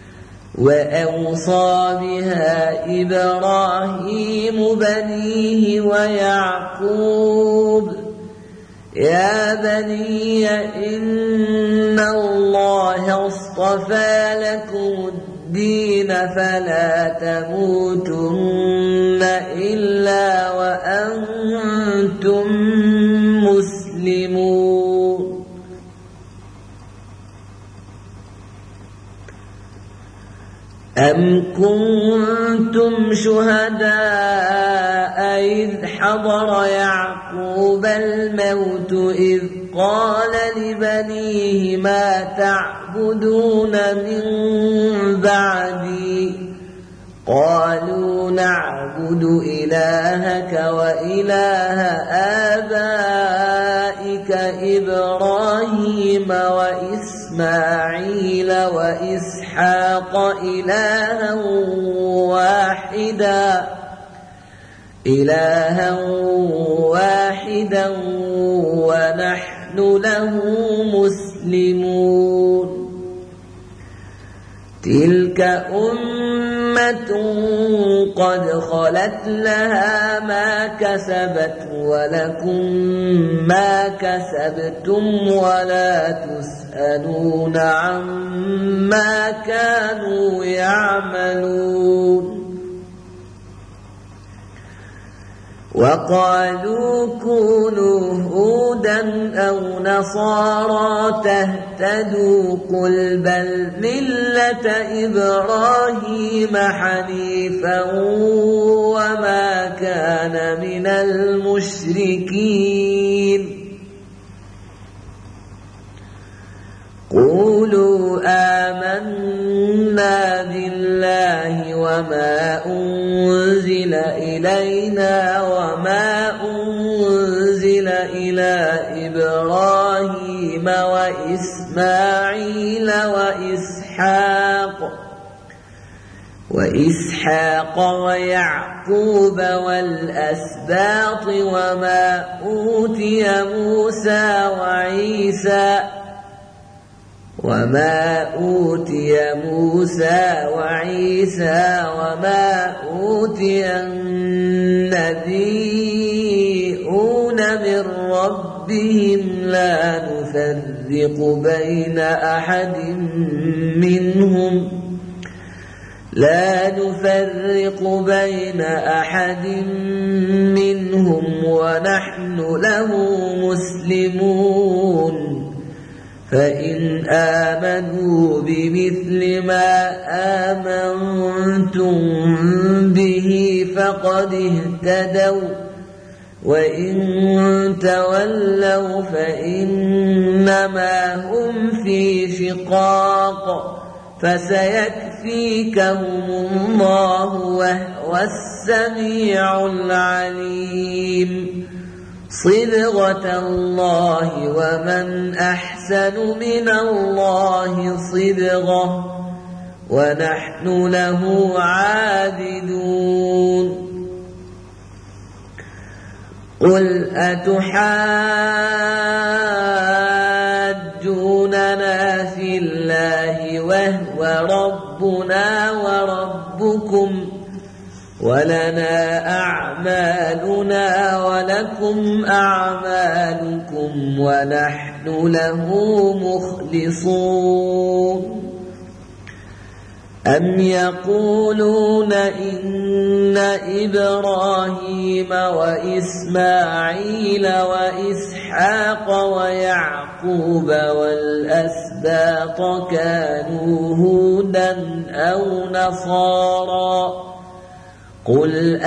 وأوصى بها إبراهيم بنيه ويعقوب يا بني إن الله اصطفى لكم الدين فلا تموتن إلا وأنتم مسلمون أم كنتم شهداء إذ حضر يعقوب الموت إذ قال لبنيه ما تعبدون من بعدي قالوا نعبد إلهك وإله آبائك إبراهيم وإسماعيل وإسحاق إلها واحدا ونحن له مسلمون تلك أمة قد خلت لها ما كسبت ولكم ما كسبتم ولا تسألون عما كانوا يعملون وقالوا كونوا هودا أو نصارى تهتدوا قل بل ملة إبراهيم حنيفا وما كان من المشركين قولوا آمنا بالله وما أنزل إلينا وما أنزل إلى إبراهيم وإسماعيل وإسحاق ويعقوب والأسباط وما أوتي موسى وعيسى وما أوتي النبيون من ربهم لا نفرق بين أحد منهم ونحن له مسلمون فإن آمنوا بمثل ما آمنتم به فقد اهتدوا وإن تولوا فإنما هم في شقاق فسيكفيكهم الله وهو السميع العليم صبغة الله ومن أحسن من الله صبغة ونحن له عابدون قل أتحاجوننا في الله وهو ربنا وربكم ولنا أعمالنا ولكم أعمالكم ونحن له مخلصون أم يقولون إن إبراهيم وإسماعيل وإسحاق ويعقوب والأسباط كانوا هودا أو نصارى قل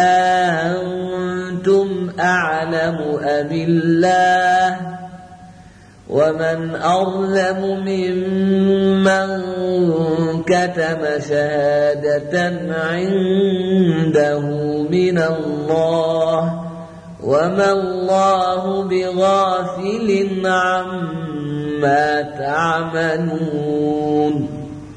أنتم أعلم أم الله ومن أظلم ممن كتم شهادة عنده من الله وما الله بغافل عما تعملون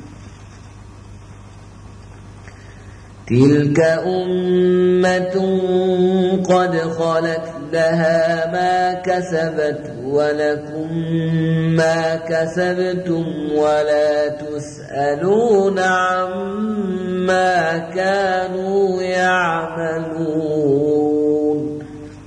تلك أمة قد خلت لها ما كسبت ولكم ما كسبتم ولا تسألون عما كانوا يعملون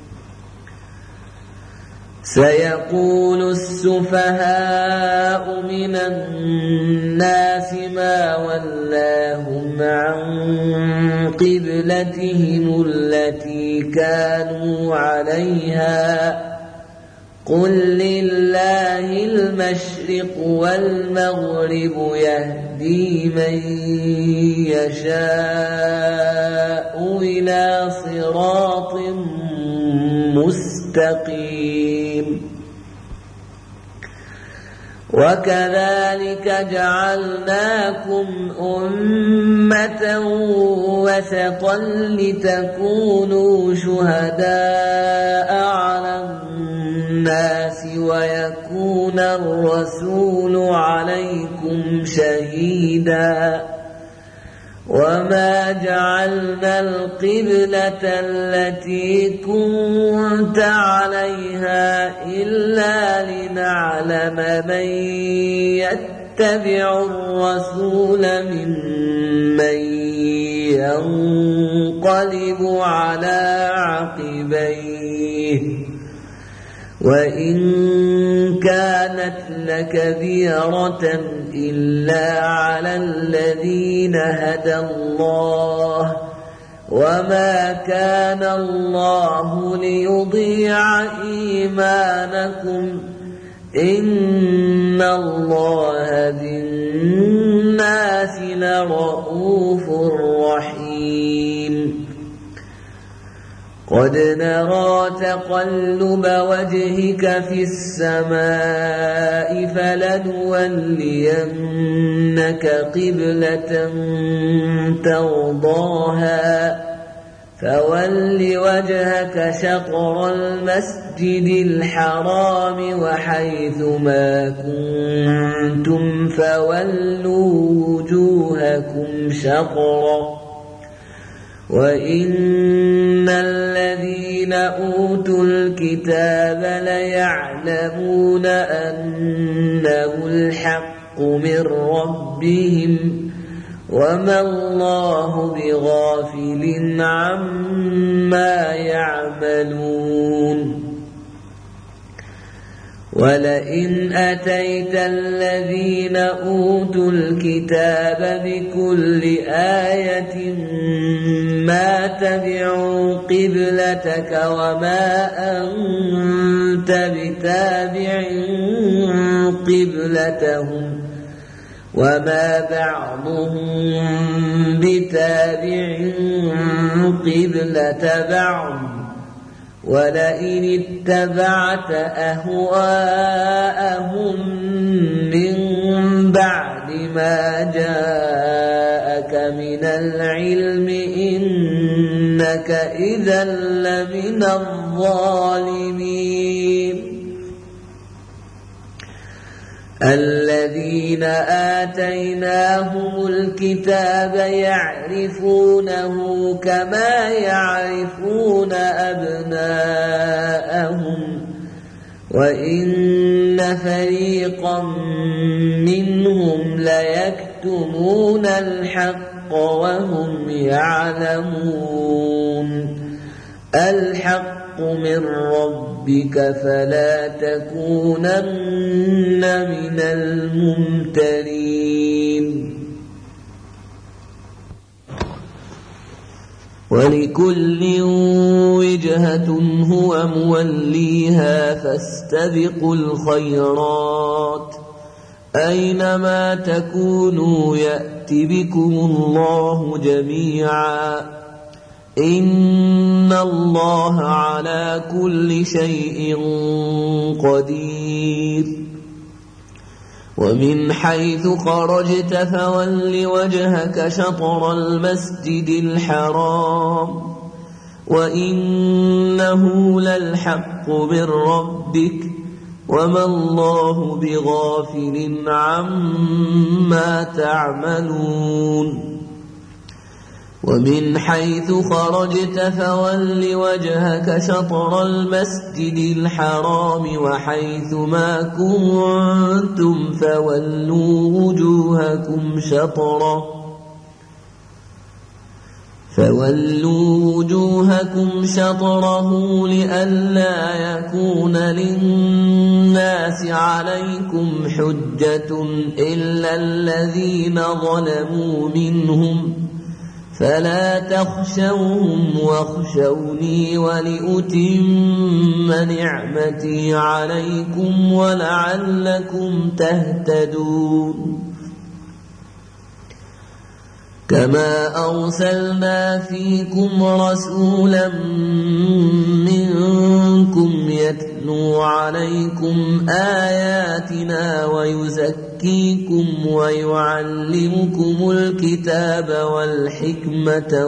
سيقول السفهاء من الناس ما ولاهم عن قبلتهم التي كانوا عليها قل لله المشرق والمغرب يهدي من يشاء إلى صراط مستقيم وكذلك جعلناكم أمة وسطا لتكونوا شهداء على الناس ويكون الرسول عليكم شهيدا وما جعلنا القبلة التي كنت عليها إلا لنعلم من يتبع الرسول ممن ينقلب على عقبيه وإن كانت لكبيرة إلا على الذين هدى الله وما كان الله ليضيع إيمانكم إن الله بالناس لرؤوف رحيم قد نرى تقلب وجهك في السماء فلنولينك قبلة ترضاها فول وجهك شطر المسجد الحرام وحيث ما كنتم فولوا وجوهكم شطره وإن الذين أوتوا الكتاب ليعلمون أنه الحق من ربهم وما الله بغافل عما يعملون ولئن أتيت الذين أوتوا الكتاب بكل آية ما تبعوا قبلتك وما أنت بتابع قبلتهم وما بعضهم بتابع قبلة بعض ولئن اتبعت أهواءهم من بعد ما جاءك من العلم إنك إذا لمن الظالمين. الذين آتيناهم الكتاب يعرفونه كما يعرفون أبناءهم وإن فريقا منهم ليكتمون الحق وهم يعلمون. الحق من ربك فلا تكونن من الممترين. ولكل وجهة هو موليها فاستبقوا الخيرات أينما تكونوا يأت بكم الله جميعا إن الله على كل شيء قدير. ومن حيث خرجت فول وجهك شطر المسجد الحرام وإنه للحق من ربك وما الله بغافل عما تعملون. ومن حيث خرجت فول وجهك شطر المسجد الحرام وحيث ما كنتم فولوا وجوهكم شطره لئلا يكون للناس عليكم حجة إلا الذين ظلموا منهم فلا تخشوهم واخشوني ولأتم نعمتي عليكم ولعلكم تهتدون. كما أرسلنا فيكم رسولا منكم يتلو عليكم آياتنا ويزكيكم ويعلمكم الكتاب والحكمة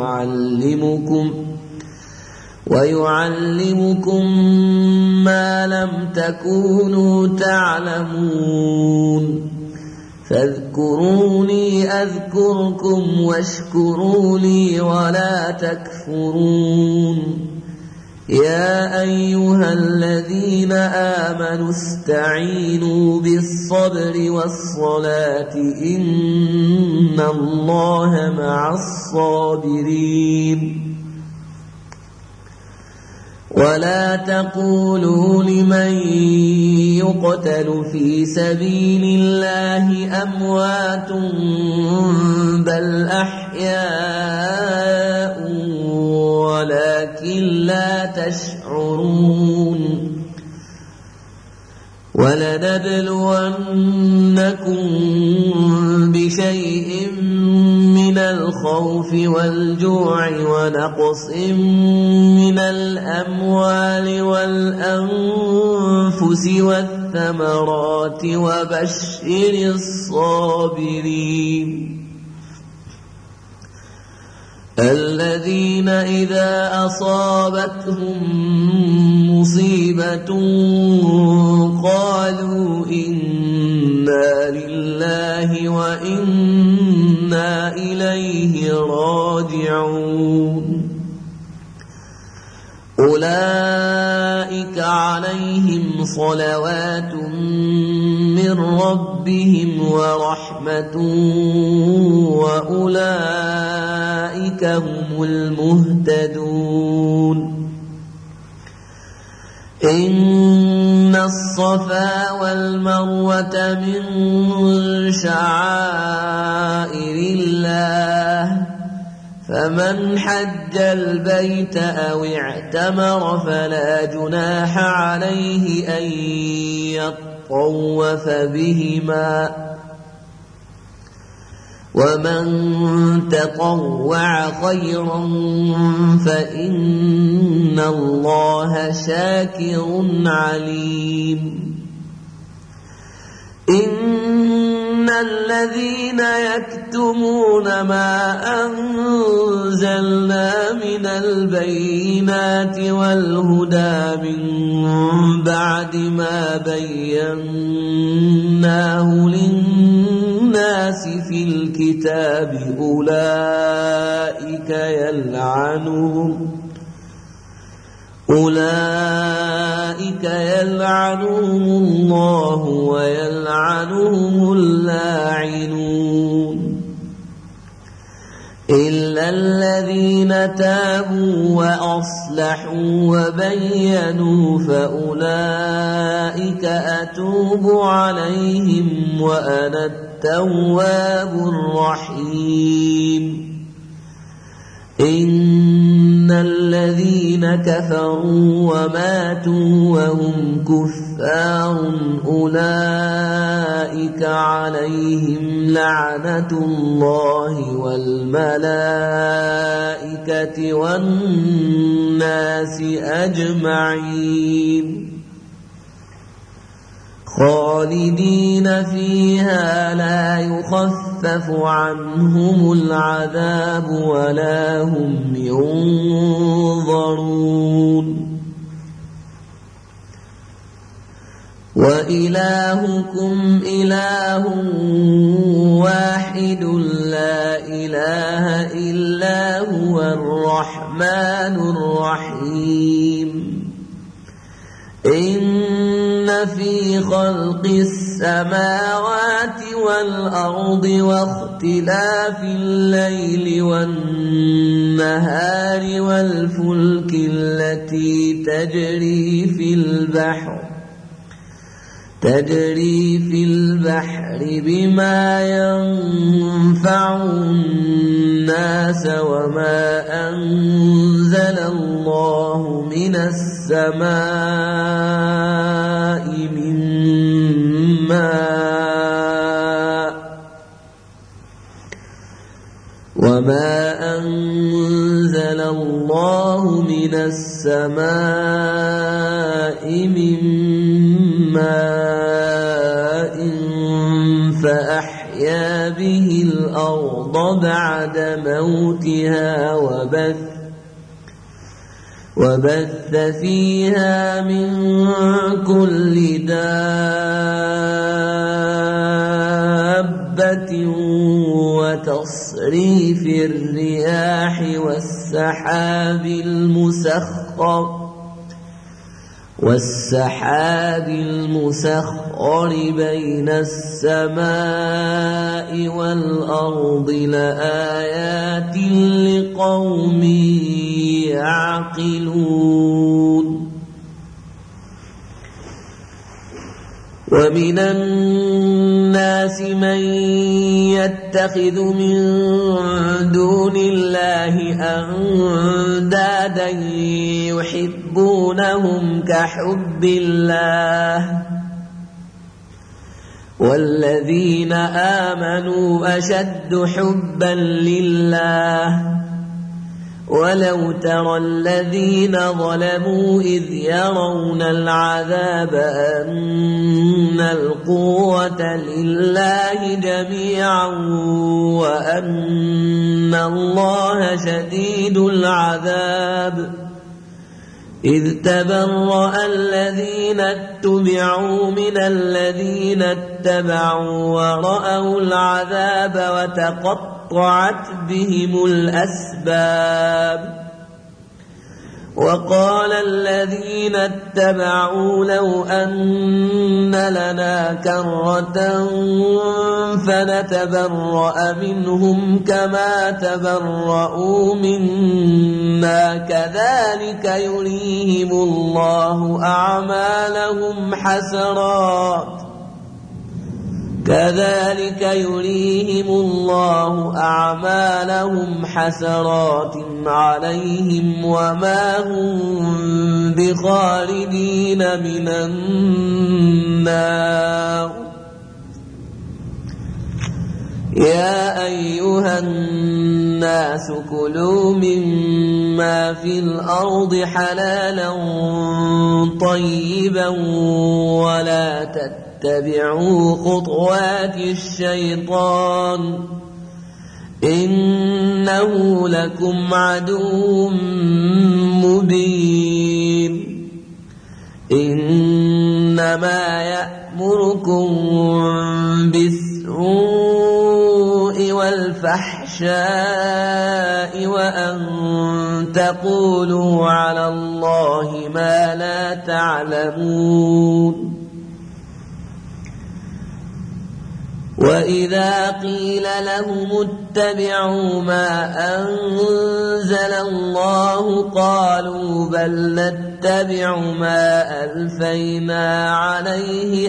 ويعلمكم ما لم تكونوا تعلمون. فاذكروني أذكركم واشكروا لي ولا تكفرون. يا أيها الذين آمنوا استعينوا بالصبر والصلاة إن الله مع الصابرين. ولا تقولوا لمن يقتل في سبيل الله أموات بل أحياء ولكن لا تشعرون. ولنبلونكم بشيء من الخوف والجوع ونقص من الأموال والأنفس والثمرات وبشر الصابرين الذين إذا أصابتهم مصيبة قالوا إنا لله وإنا إليه راجعون. أولئك عليهم صلوات من ربهم ورحمة وأولئك هم المهتدون. إن الصفا والمروة من شعائر الله فمن حج البيت أو اعتمر فلا جناح عليه أن يطوف بهما ومن تطوع خيرا فإن الله شاكر عليم. إن الذين يكتمون ما أنزلنا من البينات والهدى من بعد ما بيناه للناس في الكتاب أولئك يلعنهم الله ويلعنهم اللاعنون إلا الذين تابوا وأصلحوا وبينوا فأولئك أتوب عليهم وأنا التواب الرحيم إن الذين كفروا وماتوا وهم كفار أولئك عليهم لعنة الله والملائكة والناس أجمعين خالدين فيها لا يخفف عنهم العذاب ولا هم ينظرون وإلهكم إله واحد لا إله إلا هو الرحمن الرحيم إن في خلق السماوات والأرض واختلاف الليل والنهار والفلك التي تجري في البحر بما ينفع الناس وما أنزل الله من السماء من ماء فأحيا به الأرض بعد موتها وبث فيها من كل دابة وتصريف الرياح والسحاب المسخر بين السماء والأرض لآيات لقوم يعقلون ومن الناس من يتخذ من دون الله أندادا يحبونهم كحب الله والذين آمنوا أشد حبا لله ولو ترى الذين ظلموا إذ يرون العذاب أن القوة لله جميعا وأن الله شديد العذاب إذ تبرأ الذين اتبعوا من الذين اتبعوا ورأوا العذاب وتقطعت بهم الأسباب وقال الذين اتبعوا لو أن لنا كرة فنتبرأ منهم كما تبرؤوا منا كذلك يريهم الله أعمالهم حسرات عليهم وما هم بخالدين من النار يا أيها الناس كلوا مما في الأرض حلالا طيبا ولا تتبعوا خطوات الشيطان إنه لكم عدو مبين إنما يأمركم بالسوء والفحشاء وأن تقولوا على الله ما لا تعلمون وإذا قيل لهم اتبعوا ما أنزل الله قالوا بل نتبع ما ألفينا عليه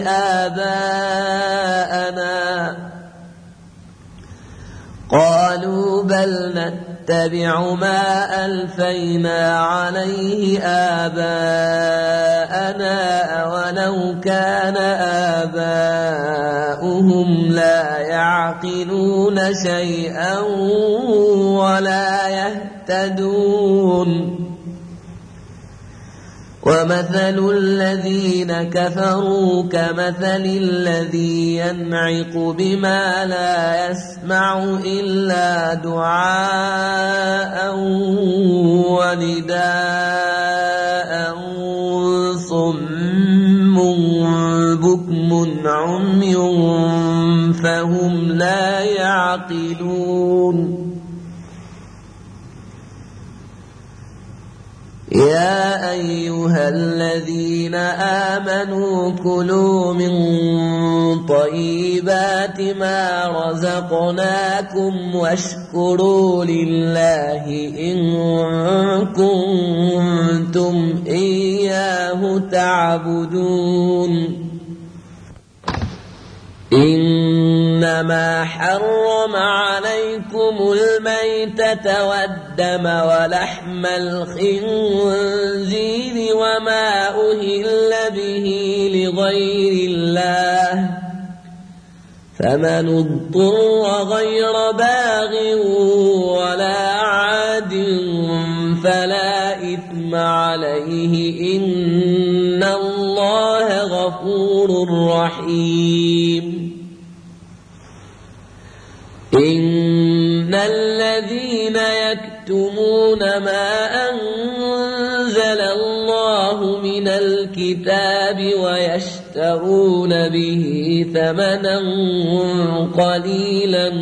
آباءنا أولو كان آباؤهم لا يعقلون شيئا ولا يهتدون ومثل الذين كفروا كمثل الذي ينعق بما لا يسمع إلا دعاء ونداء صم بكم عمي فهم لا يعقلون يا أيها الذين آمنوا كلوا من طيبات ما رزقناكم واشكروا لله إن كنتم إياه تعبدون إنما حرم عليكم الميتة والدم ولحم الخنزير وما أهل به لغير الله فمن اضطر غير باغ ولا عاد فلا إثم عليه إن الله غفور رحيم إن الذين يكتمون ما أنزل الله من الكتاب ويشترون به ثمنا قليلا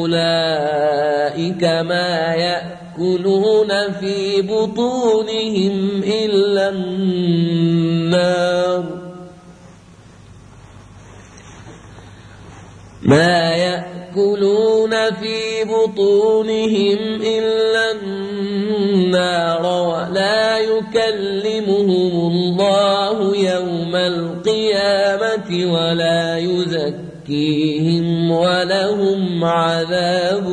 أولئك ما يأكلون في بطونهم إلا النار في بطونهم إلا النار ولا يكلمهم الله يوم القيامة ولا يزكيهم ولهم عذاب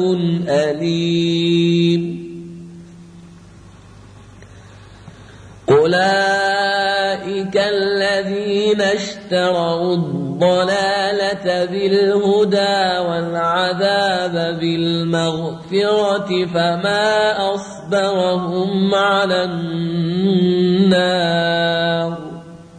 أليم أولئك الذين اشتروا الضلالة بالهدى والعذاب بالمغفرة فما أصبرهم على النار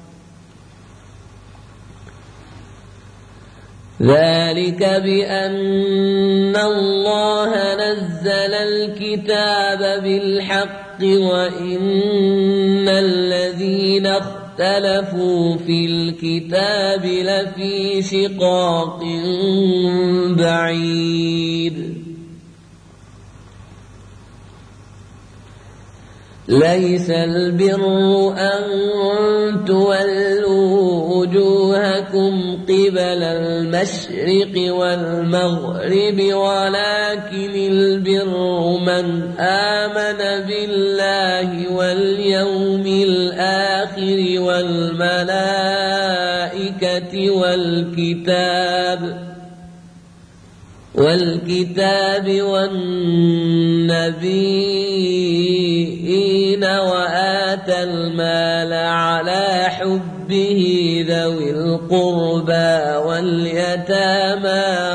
ذلك بأن الله نزل الكتاب بالحق وإن الذين اختلفوا في الكتاب لفي شقاق بعيد ليس البر أن تولوا وجوهكم قبل المشرق والمغرب ولكن البر من آمن بالله واليوم الآخر والملائكة والكتاب والنبيين وآتى المال على حبه ذوي القربى واليتامى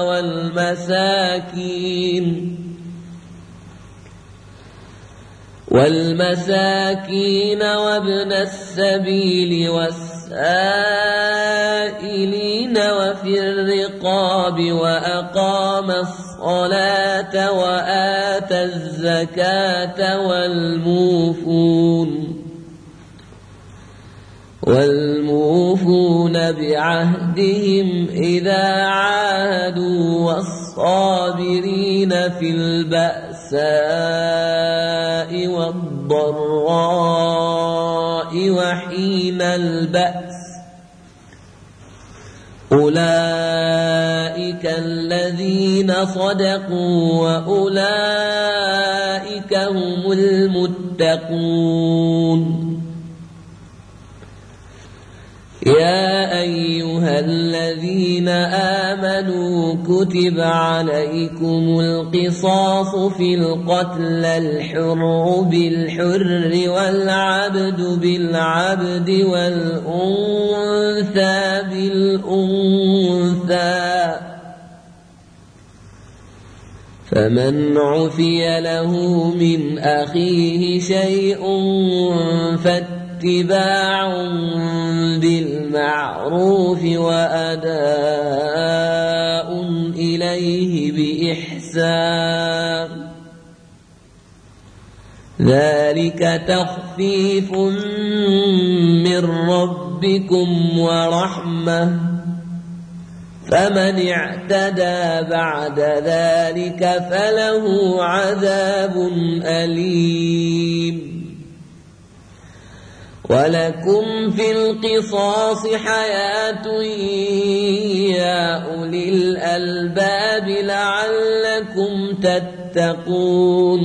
والمساكين وابن السبيل والسائلين وفي الرقاب وأقام الصلاة وآتى الزكاة والموفون بعهدهم إذا عاهدوا والصابرين في البأساء والضراء وحين البأس أولئك الذين صدقوا وأولئك هم المتقون. يا أيها الذين آمنوا كتب عليكم القصاص في القتل الحر بالحر والعبد بالعبد والأنثى بالأنثى فمن عفي له من أخيه شيء اتباع بالمعروف وأداء إليه بإحسان ذلك تخفيف من ربكم ورحمة فمن اعتدى بعد ذلك فله عذاب أليم. ولكم في القصاص حياة يا أولي الألباب لعلكم تتقون.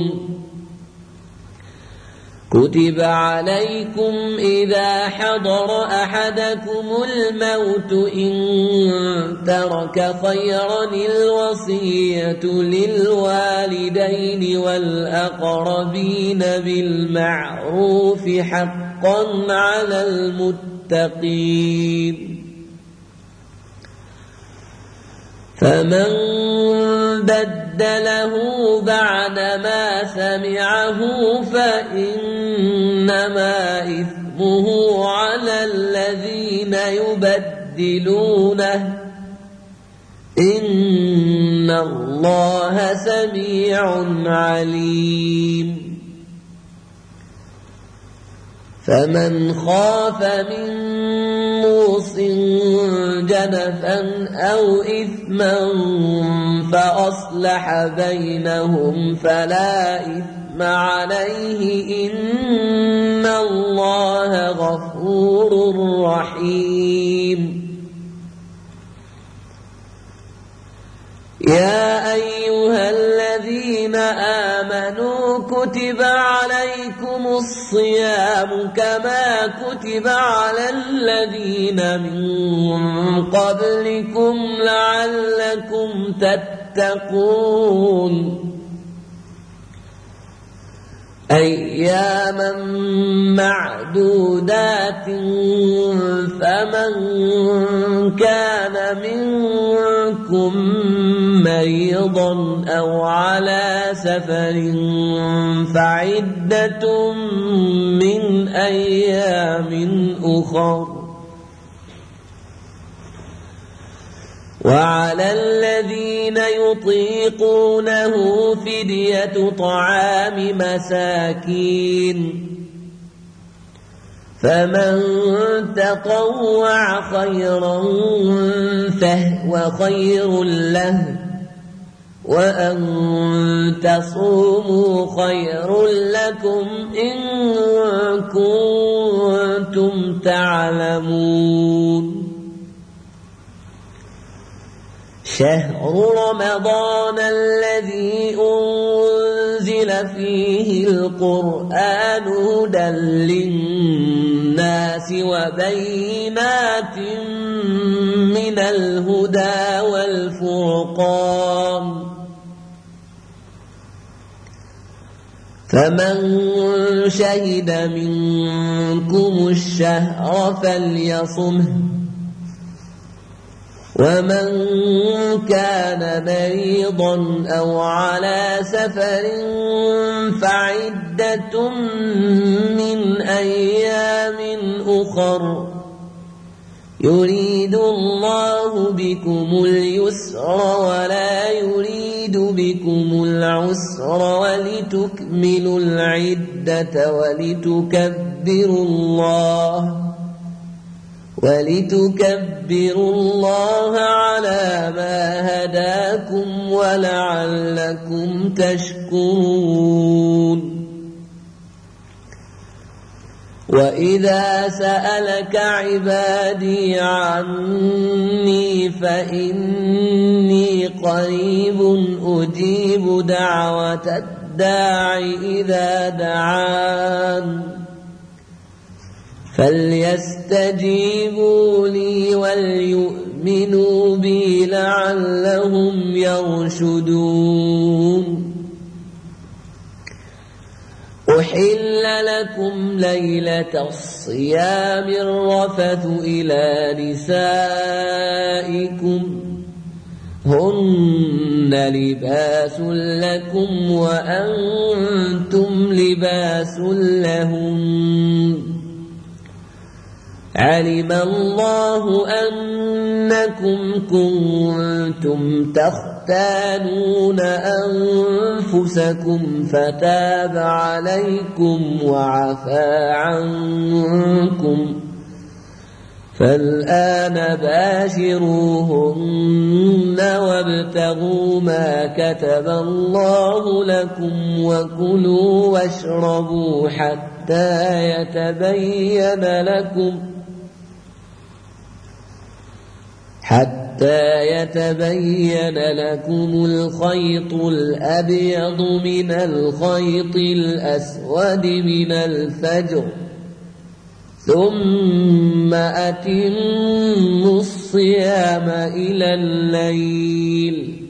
كتب عليكم إذا حضر أحدكم الموت إن ترك خيرا الوصية للوالدين والأقربين بالمعروف حقا على المتقين. فمن بدله بعدما سمعه فإنما إثمه على الذين يبدلونه إن الله سميع عليم. فمن خاف من موص جنفا أو إثما فأصلح بينهم فلا إثم عليه إن الله غفور رحيم. يا أيها الذين آمنوا كتب عليكم الصيام كما كتب على الذين من قبلكم لعلكم تتقون. أياما معدودات فمن كان منكم مريضا أو على سفر فعدة من أيام أخر. وعلى الذين يطيقونه فدية طعام مساكين فمن تطوع خيرا فهو خير له وأن تصوموا خير لكم إن كنتم تعلمون. شهر رمضان الذي أنزل فيه القرآن هدى للناس وبينات من الهدى والفرقان فمن شهد منكم الشهر فليصمه ومن كان مريضا أو على سفر فعدة من أيام أخر يريد الله بكم اليسر ولا يريد بكم العسر ولتكملوا العدة ولتكبروا الله على ما هداكم ولعلكم تشكرون. وإذا سألك عبادي عني فإني قريب أجيب دعوة الداع إذا دعان فليستجيبوا لي وليؤمنوا بي لعلهم يرشدون. أحل لكم ليلة الصيام الرفث إلى نسائكم هن لباس لكم وأنتم لباس لهم علم الله أنكم كنتم تختانون أنفسكم فتاب عليكم وعفى عنكم فالآن باشروهن وابتغوا ما كتب الله لكم وكلوا واشربوا حتى يتبين لكم الخيط الأبيض من الخيط الأسود من الفجر ثم أتموا الصيام إلى الليل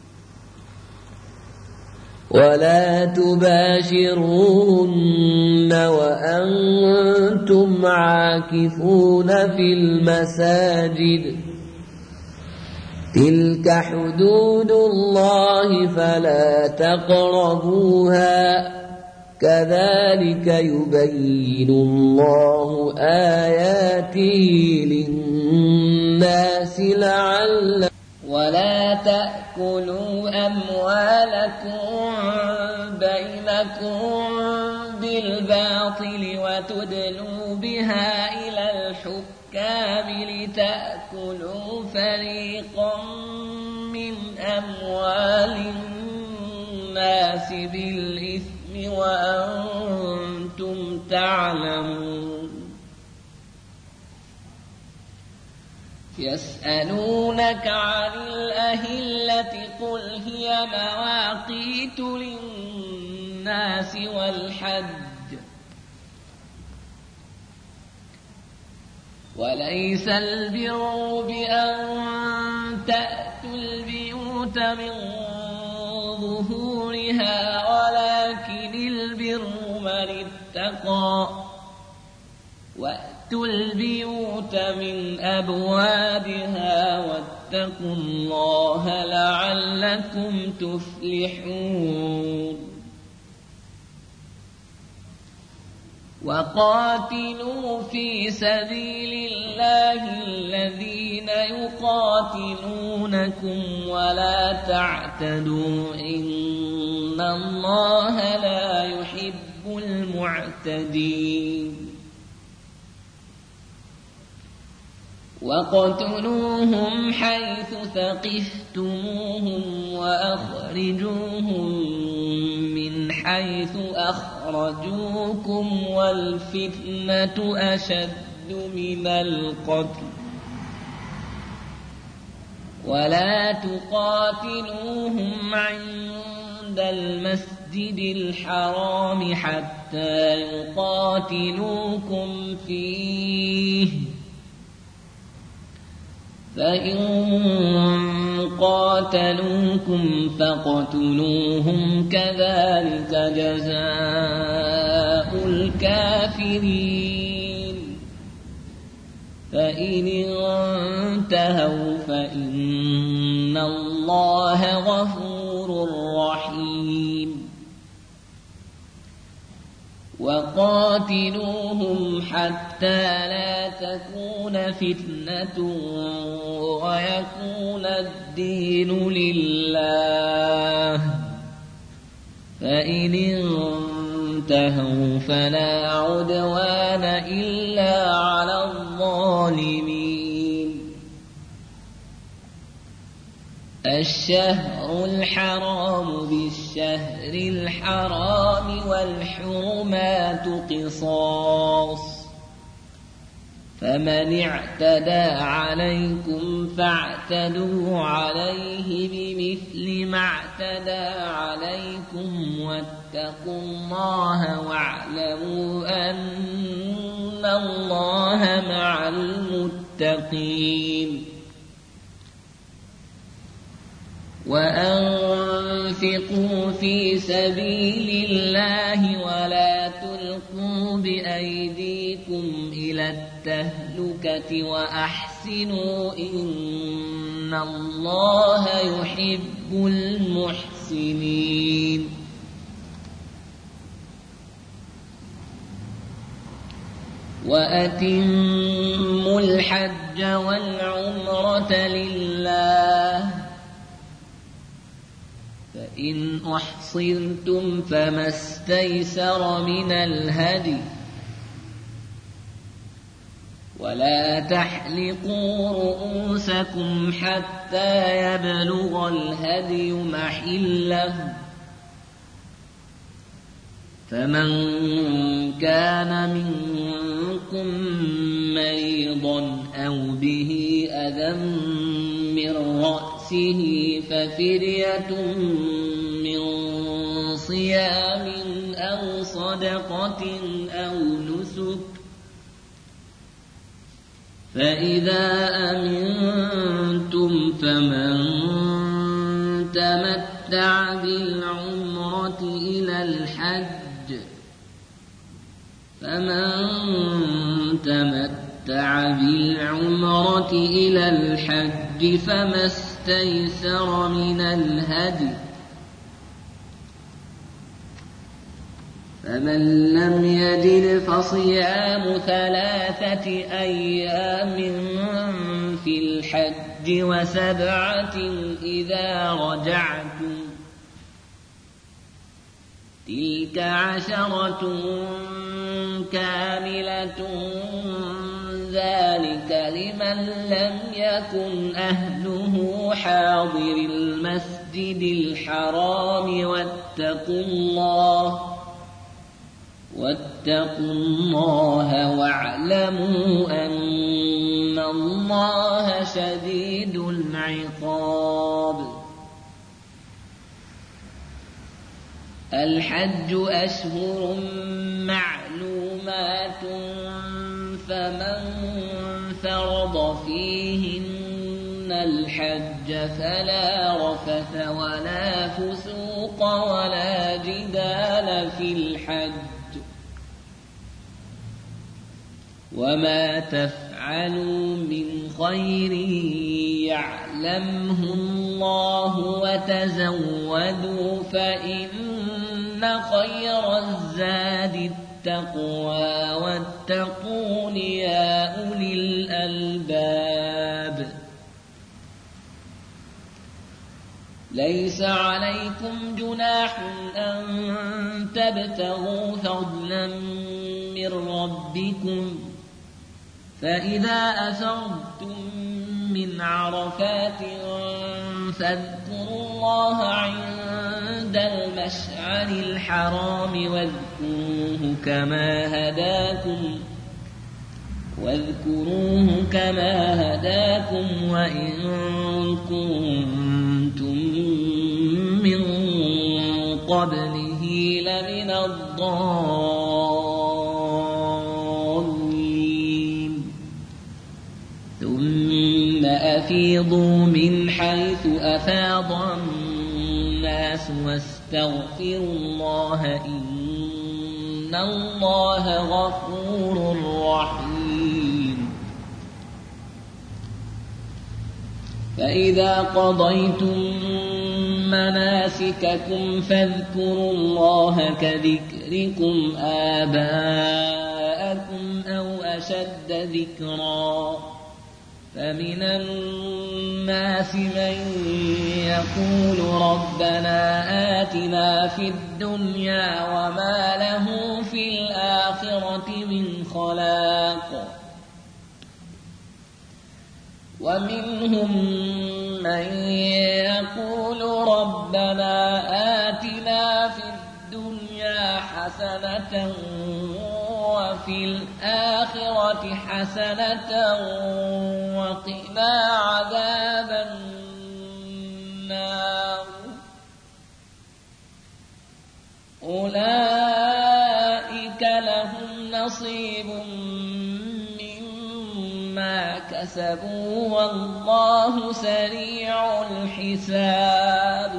ولا تباشروهن وأنتم عاكفون في المساجد تلك حدود الله فلا تقربوها كذلك يبين الله آياته للناس لعلهم. ولا تأكلوا أموالكم بينكم بالباطل وتدلوا بها إلى الحكام لتأكلوا فريقا من أموال الناس بالإثم وأنتم تعلمون. يسألونك عن الأهلة قل هي مواقيت للناس والحج وليس البر بأن تأتوا البيوت من ظهورها ولكن البر من اتقى وأتوا البيوت من أبوابها واتقوا الله لعلكم تفلحون. وقاتلوا في سبيل الله الذين يقاتلونكم ولا تعتدوا إن الله لا يحب المعتدين. وقتلوهم حيث ثقفتموهم وأخرجوهم من حيث أخرجوكم والفتنة أشد من القتل ولا تقاتلوهم عند المسجد الحرام حتى يقاتلوكم فيه فإن قاتلوكم فاقتلوهم كذلك جزاء الكافرين. فإن انتهوا فإن الله غفور رحيم. وقاتلوهم حتى لا تكون فتنة ويكون الدين لله، فإن انتهوا فلا عدوان إلا على الظالمين. الشهر الحرام بالشهر الحرام والحرمات قصاص، فمن اعتدى عليكم فاعتدوا عليه بمثل ما اعتدى عليكم، واتقوا الله واعلموا أن الله مع المتقين. وأنفقوا في سبيل الله ولا تلقوا بأيديكم إلى التهلكة وأحسنوا إن الله يحب المحسنين. وأتموا الحج والعمرة لله، فإن أحصرتم فما استيسر من الهدي، ولا تحلقوا رؤوسكم حتى يبلغ الهدي محله، فمن كان منكم مريضا أو به أذى من رأسه ففدية من صيام أو صدقة أو نسك، فإذا أمنتم فمن تمتع بالعمرة إلى الحج فما استيسر من الهدي، فمن لم يجد فصيام 3 أيام في الحج و7 إذا رجعتم، تلك 10 كاملة، ذلك لمن لم يكن أهله حاضر المسجد الحرام. واتقوا الله واعلموا أن الله شديد العقاب. الحج أشهر معلومات، فمن فرض فيهن الحج فلا رفث ولا فسوق ولا جدال في الحج، وما تفعلوا من خير يعلمه الله، وتزودوا فإن خير الزاد التقوى، واتقون يا أولي الألباب. ليس عليكم جناح أن تبتغوا فضلا من ربكم، فإذا أفضتم من عرفات فاذكروا الله عند المشعر الحرام، واذكروه كما هداكم وإن كنتم من قبله لمن الضالين. ثم أفيضوا من حيث أفاض الناس واستغفروا الله إن الله غفور رحيم. فإذا قضيتم مناسككم فاذكروا الله كذكركم آباءكم أو أشد ذكرا فمن الناس من يقول ربنا آتنا في الدنيا وما له في الآخرة من خلاق ومنهم من يقول ربنا آتنا في الدنيا حسنة وفي الآخرة حسنة وقنا عذاب النار أولئك لهم نصيب مما كسبوا والله سريع الحساب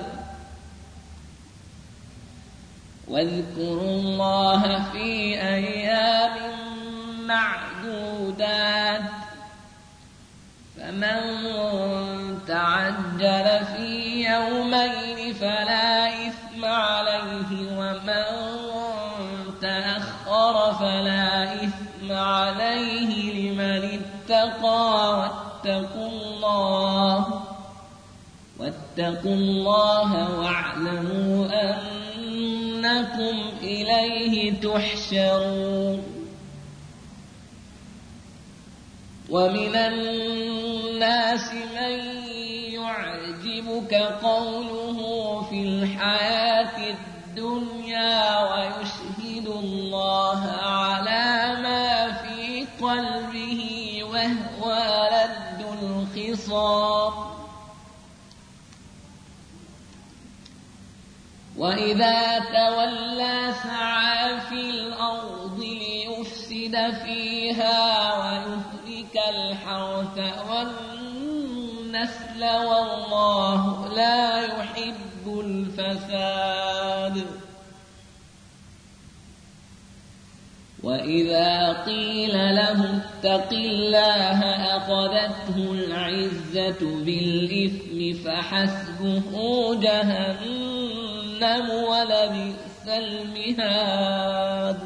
واذكروا الله في أيام معدودات فمن تعجل في يومين فلا إثم عليه ومن تأخر فلا إثم عليه لمن اتقى واتقوا الله واعلموا أنكم إليه تحشرون ومن الناس من يعجبك قوله في الحياة الدنيا ويشهد الله على ما في قلبه وهو لد الخصام وإذا تولى سعى في الأرض ليفسد فيها ويهلك الحرث والنسل والله لا يحب الفساد وإذا قيل له اتق الله أخذته العزة بالإثم فحسبه جهنم ولبئس المهاد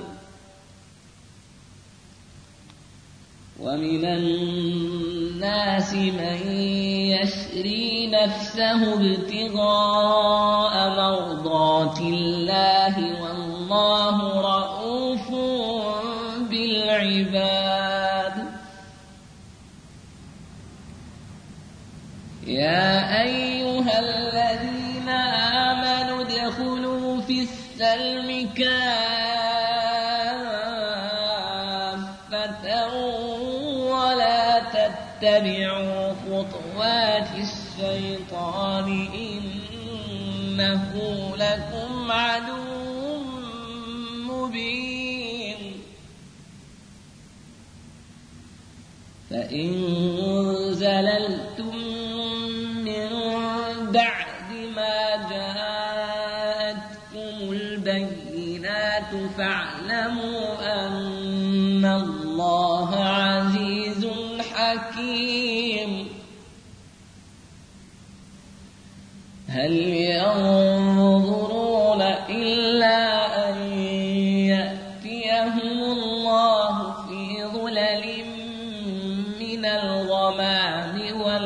ومن الناس من يشري نفسه ابتغاء مرضات الله والله رؤوف بالعباد يا أيها الذين آمنوا ادخلوا في السلم كافة ولا تتبعوا خطوات الشيطان إنه لكم عدو مبين فإن زللتم من بعد ما جاءتكم البينات فاعلموا أن الله عزيز حكيم هل ينظرون إلا أن يأتيهم الله في ظلل من الغمام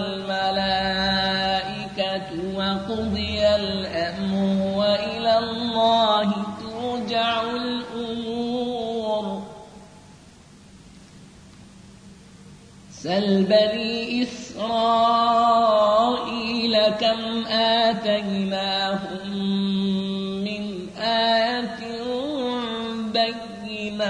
والملائكة وقضي الأمر وإلى الله ترجع الأمور سل بني إسرائيل كم آتيناهم من آية بينة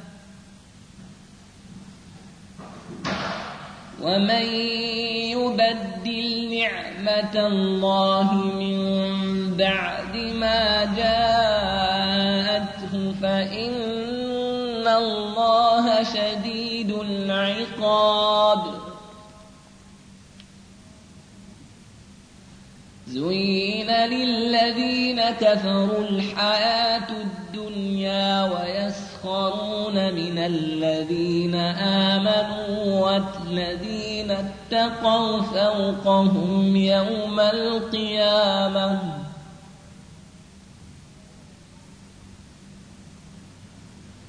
ومن يبدل نعمة الله من بعد ما جاءته فإن الله شديد العقاب زين للذين كفروا الحياة الدنيا ويسخرون من الذين آمنوا والذين اتقوا فوقهم يوم القيامة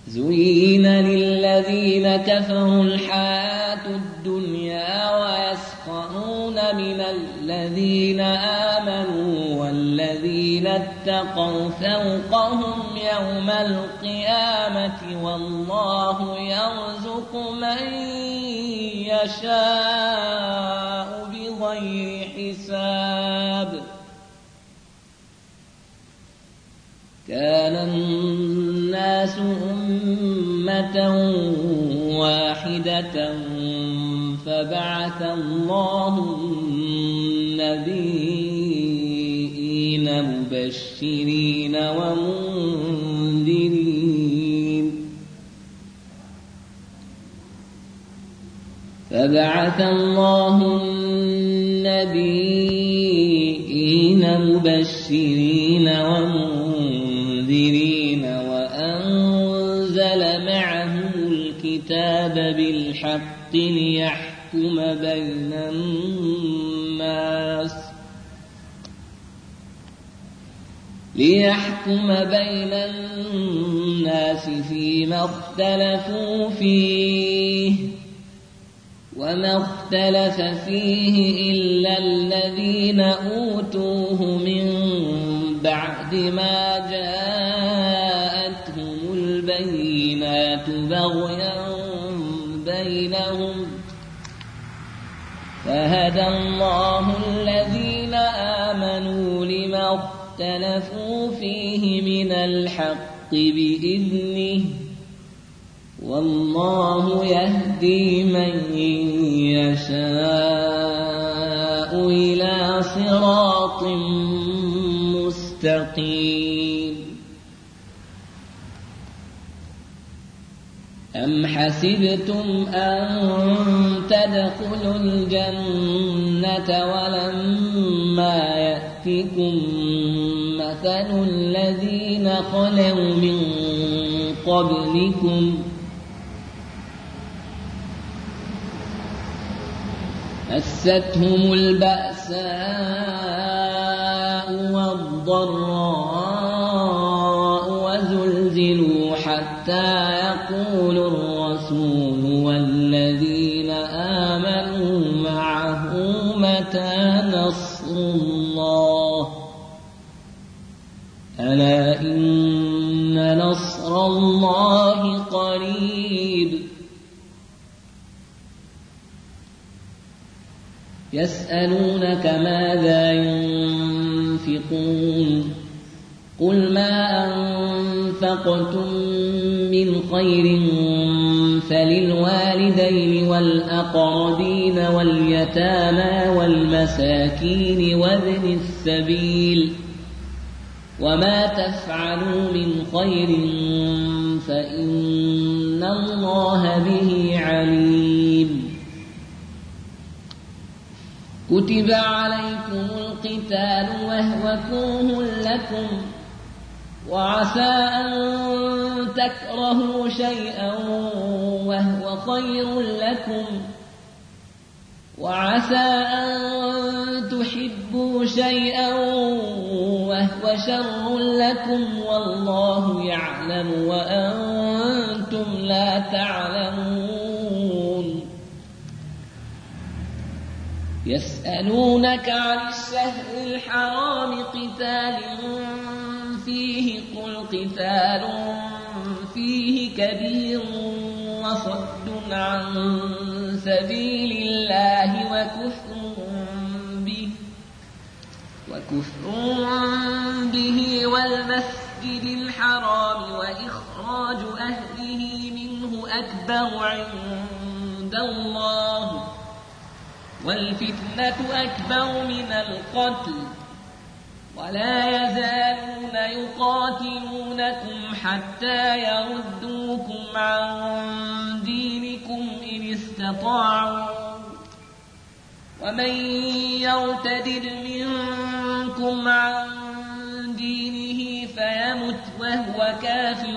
زين للذين كفروا الحياة الدنيا ويسخرون من الذين آمنوا والذين اتقوا فوقهم يوم القيامة والله يرزق من يشاء بغير حساب. كان الناس أمة واحدة فبعث الله النبيين مبشرين ومنذرين وأنزل معهم الكتاب بالحق ليحكم بين الناس فيما اختلفوا فيه وما اختلف فيه إلا الذين أوتوه من بعد ما جاءتهم البينات بغيا بينهم فهدى الله الذين آمنوا لما اختلفوا فيه من الحق بإذنه والله يهدي من يشاء إلى صراط مستقيم. أم حسبتم أن تدخلوا الجنة ولما يأتكم مثل الذين خلوا من قبلكم مستهم البأساء والضراء وزلزلوا حتى يقول الرسول والذين آمنوا معه متى نصر الله ألا إن نصر الله قريب. يسألونك ماذا ينفقون قل ما أنفقتم من خير فللوالدين والأقربين واليتامى والمساكين وابن السبيل وما تفعلوا من خير فإن الله به عليم. كتب عليكم القتال وهو كره لكم وعسى أن تكرهوا شيئا وهو خير لكم وعسى أن تحبوا شيئا وهو شر لكم والله يعلم وأنتم لا تعلمون. يسألونك عن الشهر الحرام قتال فيه قل قتال فيه كبير وصد عن سبيل الله وكفر به والمسجد الحرام وإخراج أهله منه أكبر عند الله والفتنة أكبر من القتل ولا يزالون يقاتلونكم حتى يردوكم عن دينكم إن استطاعوا ومن يرتد منكم عن دينه فيمت وهو كافر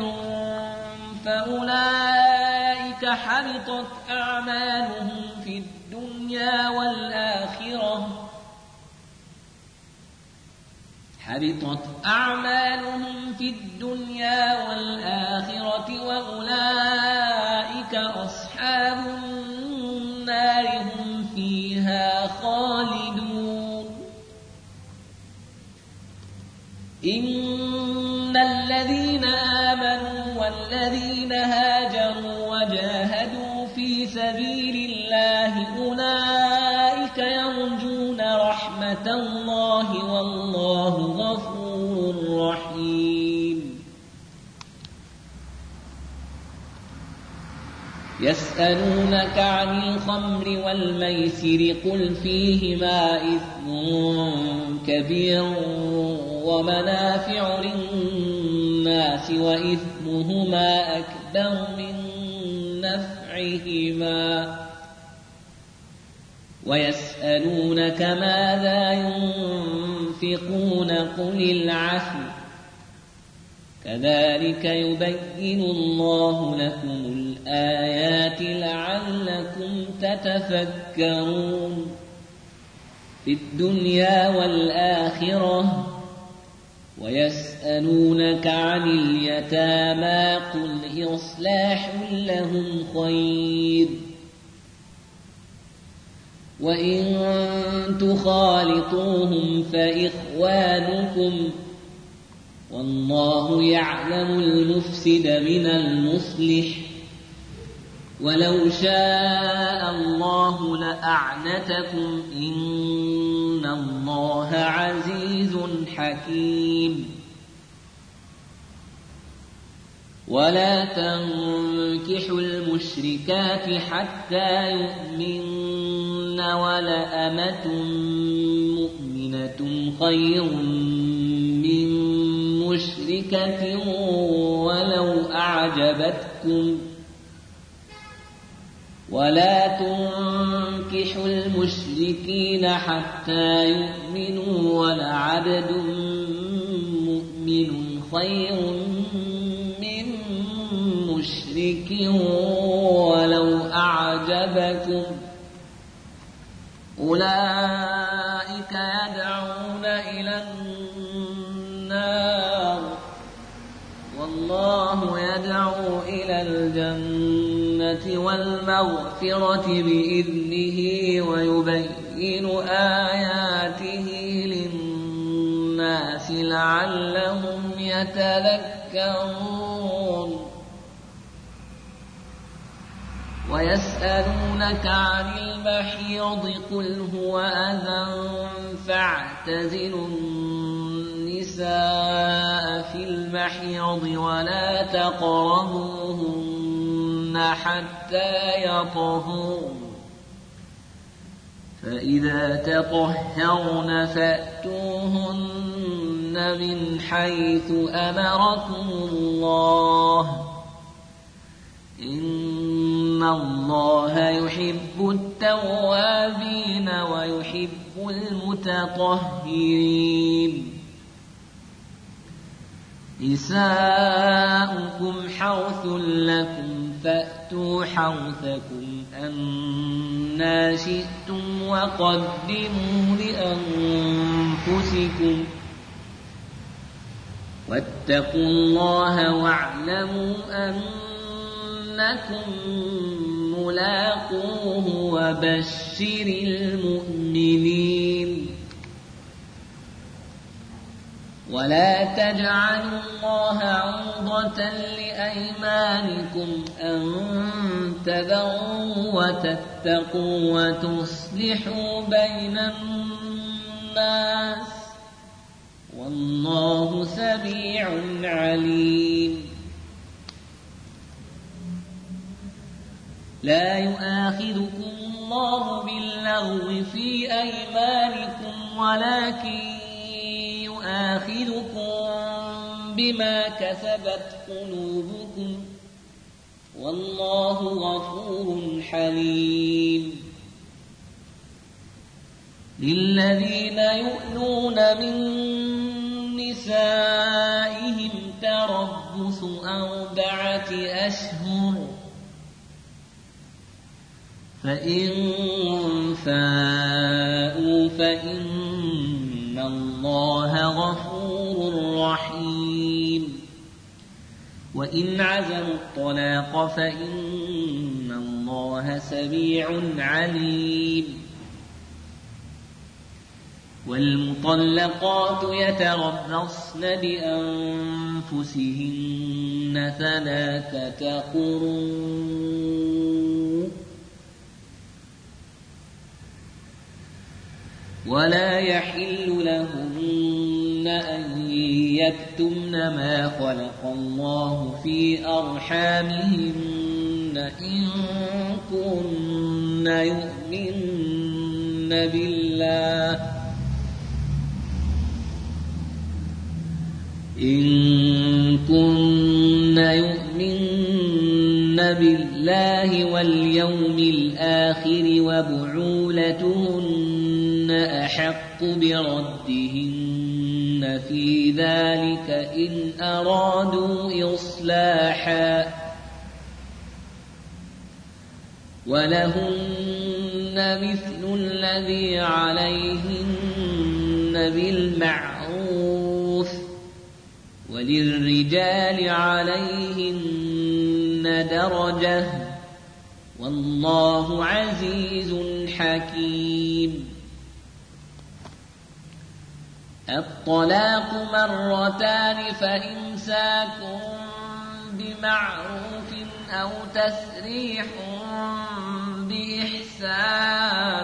فأولئك حبطت أعمالهم في الدنيا والآخرة وأولئك والذين هاجروا وجاهدوا في سبيل الله أولئك يرجون رحمة الله والله غفور رحيم. يسألونك عن الخمر والميسر قل فيهما إثم كبير ومنافع للناس وإثمهما أكبر من نفعهما ويسألونك ماذا ينفقون قل العفو كذلك يبين الله لكم الآيات لعلكم تتفكرون في الدنيا والآخرة. ويسألونك عن اليتامى قل إصلاح لهم خير وإن تخالطوهم فإخوانكم والله يعلم المفسد من المصلح ولو شاء الله لأعنتكم إن الله عزيز حكيم. ولا تنكحوا المشركات حتى يؤمن ولأمة مؤمنة خير من مشركة ولو أعجبتكم ولا تنكحوا المشركين حتى يؤمنوا ولعبد مؤمن خير من مشرك ولو أعجبكم أولئك يدعون إلى النار والله يدعو إلى الجنة والمغفرة بإذنه ويبين آياته للناس لعلهم يتذكرون. ويسألونك عن المحيض قل هو أذى فاعتزلوا النساء في المحيض ولا تقربوهن حتى يطهرن فإذا تطهرن فأتوهن من حيث أمركم الله إن الله يحب التوابين ويحب المتطهرين. نساؤكم حرث لكم فأتوا حرثكم أنى شئتم وقدموا لأنفسكم واتقوا الله واعلموا أنكم ملاقوه وبشر المؤمنين. ولا تجعلوا الله عرضة لأيمانكم أن تبروا وتتقوا وتصلحوا بين الناس والله سميع عليم. لا يؤاخذكم الله باللغو في أيمانكم ولكن يؤاخذكم بما كسبت قلوبكم والله غفور حليم. للذين يؤلون من نسائهم تربص 4 أشهر فإن فاءوا فإن الله غفور رحيم. وإن عزموا الطلاق فإن الله سميع عليم. والمطلقات يتربصن بأنفسهن 3 قروء ولا يحل لهن أن يكتمن ما خلق الله في أرحامهن إن كن يؤمن بالله واليوم الآخر وبعولتهن أحق بردهن في ذلك إن أرادوا إصلاحا ولهن مثل الذي عليهن بالمعروف وللرجال عليهن درجة والله عزيز حكيم. الطلاق 2 فإمساك بمعروف أو تسريح بإحسان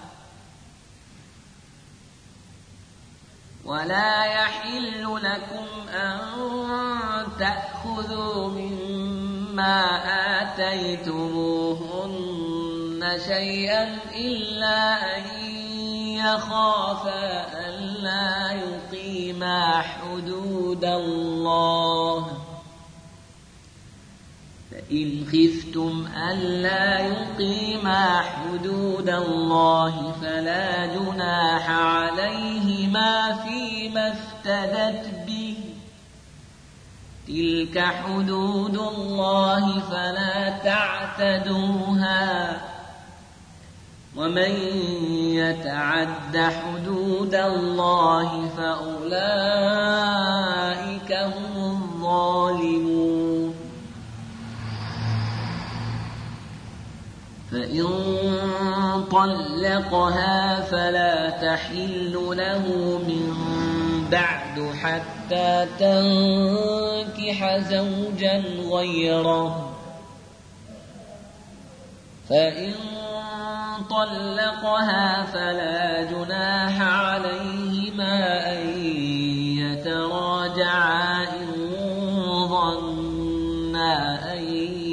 ولا يحل لكم أن تأخذوا مما آتيتموهن شيئا إلا أن يخافا ألا يقيما حدود الله فإن خفتم ألا يقيما حدود الله فلا جناح عليهما فيما افتدت به تلك حدود الله فلا تعتدوها ومن يتعد حدود الله فأولئك هم الظالمون. فإن طلقها فلا تحل له من بعد حتى تنكح زوجا غيره فإن طلقها فلا جناح عليهما أن يتراجعا إن ظنا أن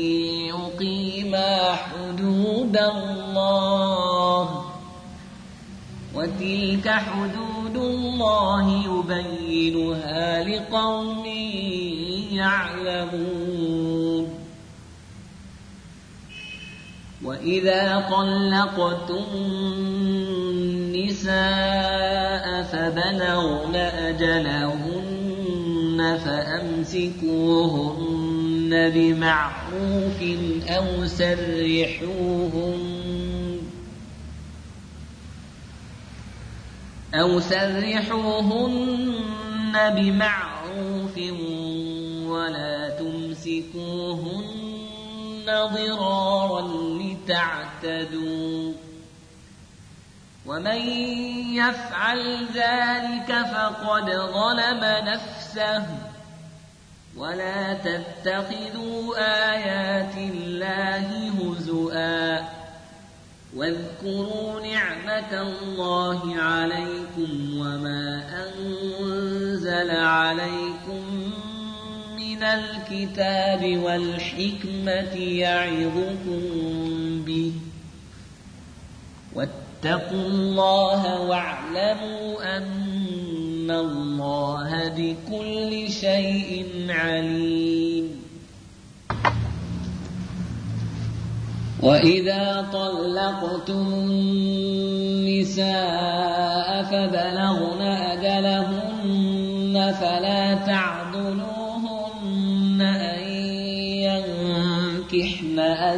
يقيما حدود الله وتلك حدود الله يبينها لقوم يعلمون. وإذا طلقتم النساء فبلغن أجلهن فأمسكوهن بمعروف أو سرحوهن بمعروف ولا تمسكوهن ضرارا لتعتدوا ومن يفعل ذلك فقد ظلم نفسه ولا تتخذوا آيات الله هزؤا واذكروا نعمة الله عليكم وما أنزل عليكم من الكتاب والحكمة يعظكم به واتقوا الله واعلموا أن الله بكل شيء عليم. وإذا طلقتم النساء فبلغن أجلهن فلا تعضلوهن أن ينكحن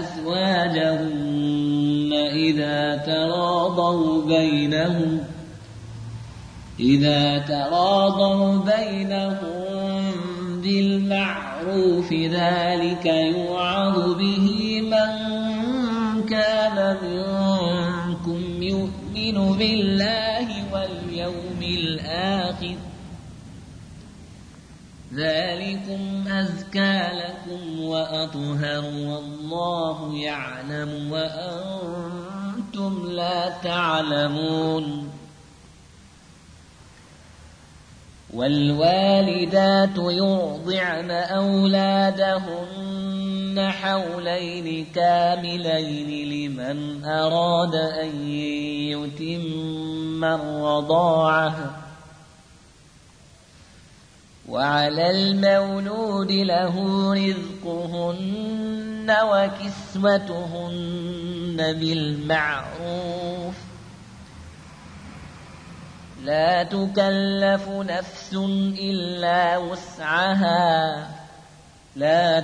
أزواجهن إذا تراضوا بينهم بالمعروف ذلك يوعظ به من كان منكم يؤمن بالله واليوم ذلكم أزكى لكم وأطهر والله يعلم وأنتم لا تعلمون والوالدات يرضعن أولادهن حولين كاملين لمن أراد أن يتم الرضاعة وعلى المولود له رزقهن وكسوتهن بالمعروف لا تكلف نفس إلا وسعها لا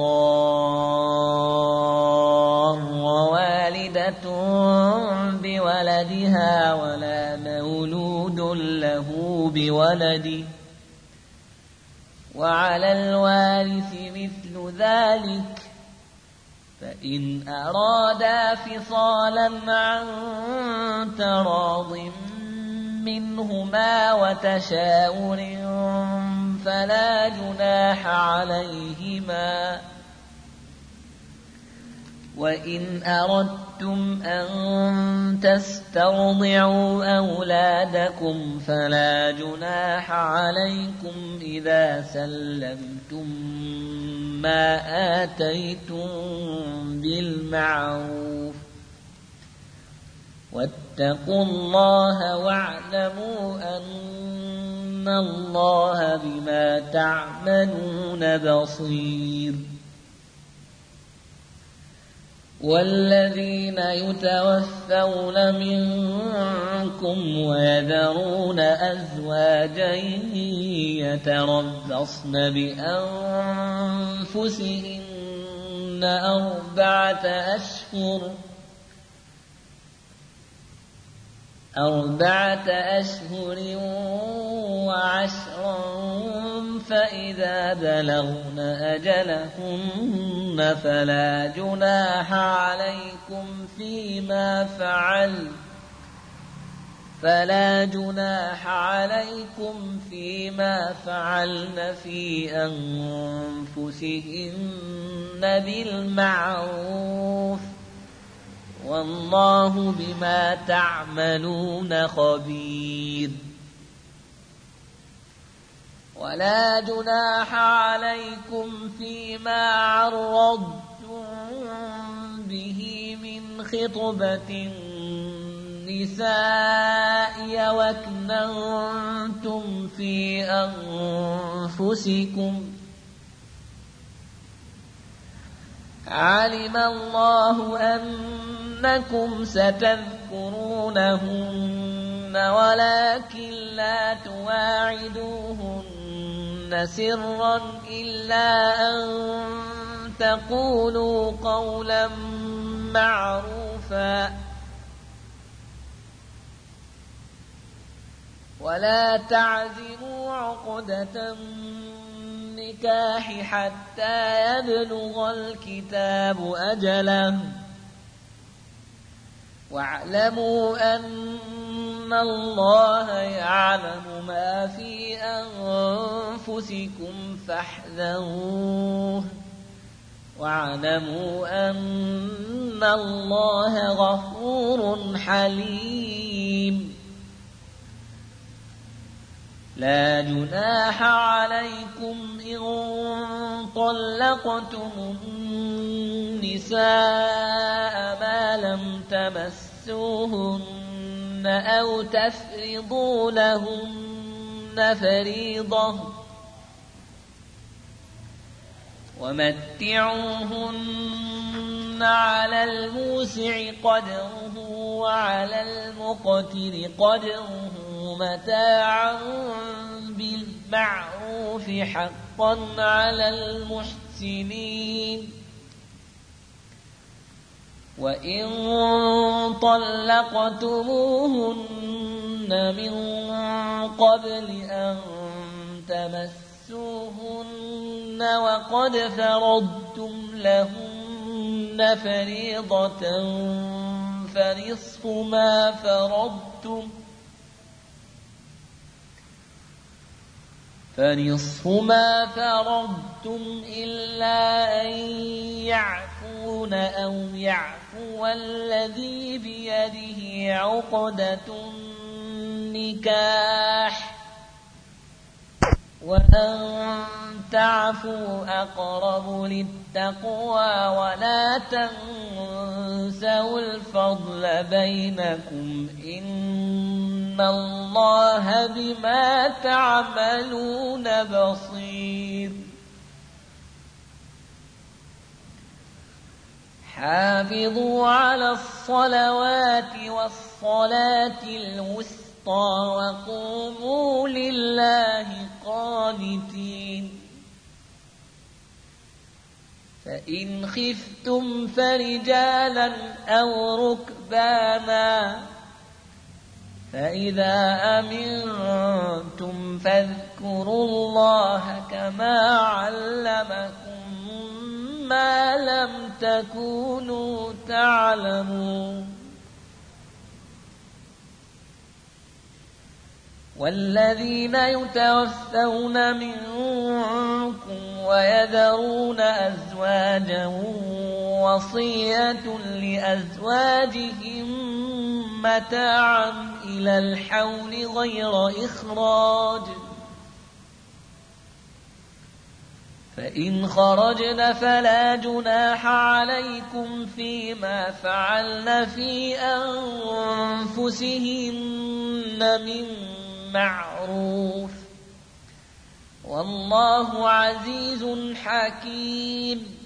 تضار والدة بولدها ولا مولود له بولده وعلى الوارث مثل ذلك فإن أرادا فصالا عن تراض منهما وتشاور فلا جناح عليهما وإن أردتم أن تسترضعوا أولادكم فلا جناح عليكم إذا سلمتم ما آتيتم بالمعروف واتقوا الله واعلموا أن الله بما تعملون بصير والذين يتوفون منكم ويذرون أزواجا يتربصن بأنفسهن أربعة أشهر وعشرا فإذا بلغن أجلهن فلا جناح عليكم فيما فعلن في أنفسهن بالمعروف والله بما تعملون خبير ولا جناح عليكم فيما عرضتم به من خطبة النساء واكننتم في أنفسكم علم الله أنكم ستذكرونهن ولكن لا تواعدوهن سرا إلا أن تقولوا قولا معروفا ولا تعزموا عقدة النكاح حتى يبلغ الكتاب أجله واعلموا أن الله يعلم ما في أنفسكم فاحذروه واعلموا أن الله غفور حليم لا جناح عليكم إن طلقتم النساء ما لم تمسوهن أو تفرضوا لهن فريضة ومتعوهن على الموسع قدره وعلى المقتر قدره متاعا بالمعروف حقا على المحسنين وإن طلقتموهن من قبل أن تمسوهن وقد فرضتم لهن فريضة فنصف ما فنصف ما فرضتم إلا أن يعفون أو يعفو الذي بيده عقدة النكاح وأن تعفوا أقرب للتقوى ولا تنسوا الفضل بينكم إن الله بما تعملون بصير حافظوا على الصلوات والصلاة الوسطى وقوموا لله قانتين فإن خفتم فرجالا أو ركبانا فإذا أمنتم فاذكروا الله كما علمكم ما لم تكونوا تعلمون والذين يتوفون منكم ويذرون أزواجا وصية لأزواجهم متاعا إلى الحول غير إخراج فإن خرجن فلا جناح عليكم فيما فعلن في أنفسهن من معروف والله عزيز حكيم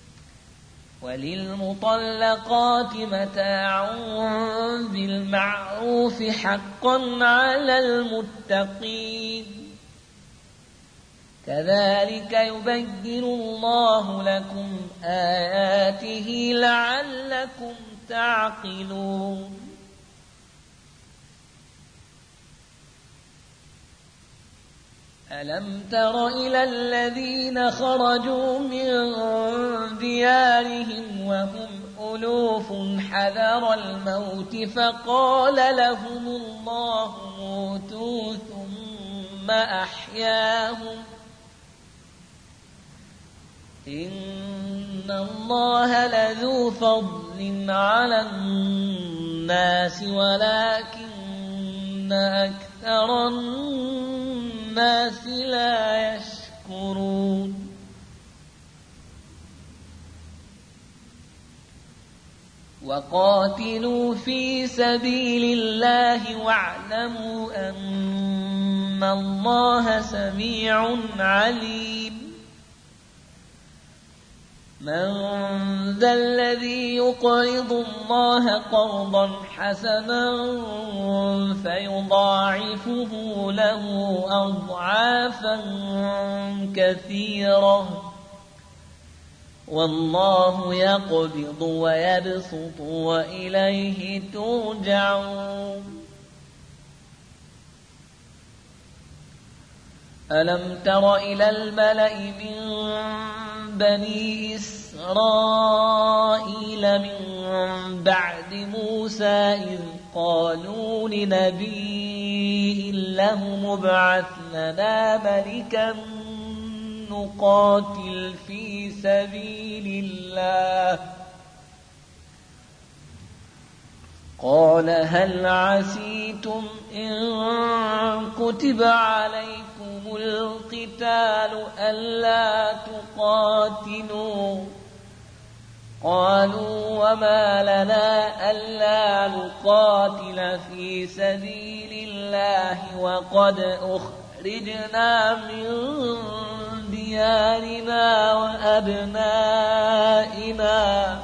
وللمطلقات متاع بالمعروف حقا على المتقين كذلك يبين الله لكم آياته لعلكم تعقلون ألم تر إلى الذين خرجوا من ديارهم وهم ألوف حذر الموت فقال لهم الله موتوا ثم أحياهم إن الله لذو فضل على الناس ولكن أكثر الناس لا يشكرون وقاتلوا في سبيل الله واعلموا أن الله سميع عليم من ذا الذي يقرض الله قرضا حسنا فيضاعفه له أضعافا كثيرة والله يقبض ويبسط وإليه ترجعون ألم تر إلى الملأ من بني إسرائيل من بعد موسى إذ قالوا لنبي له مبعث لنا ملكا نقاتل في سبيل الله قال هل عسيتم إن كتب عليكم القتال ألا تقاتلوا قالوا وما لنا ألا نقاتل في سبيل الله وقد أخرجنا من ديارنا وأبنائنا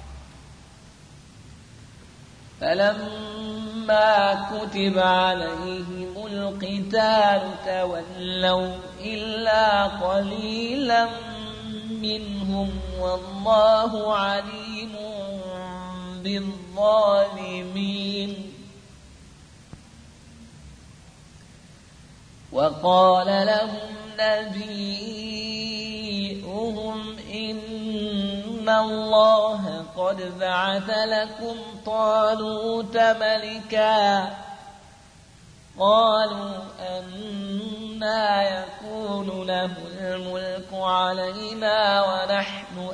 فلما كتب عليهم القتال تولوا إلا قليلا منهم والله عليم بالظالمين وقال لهم نبيهم إن الله قد بعث لكم طالوت ملكا قالوا أنى يكون له الملك علينا ونحن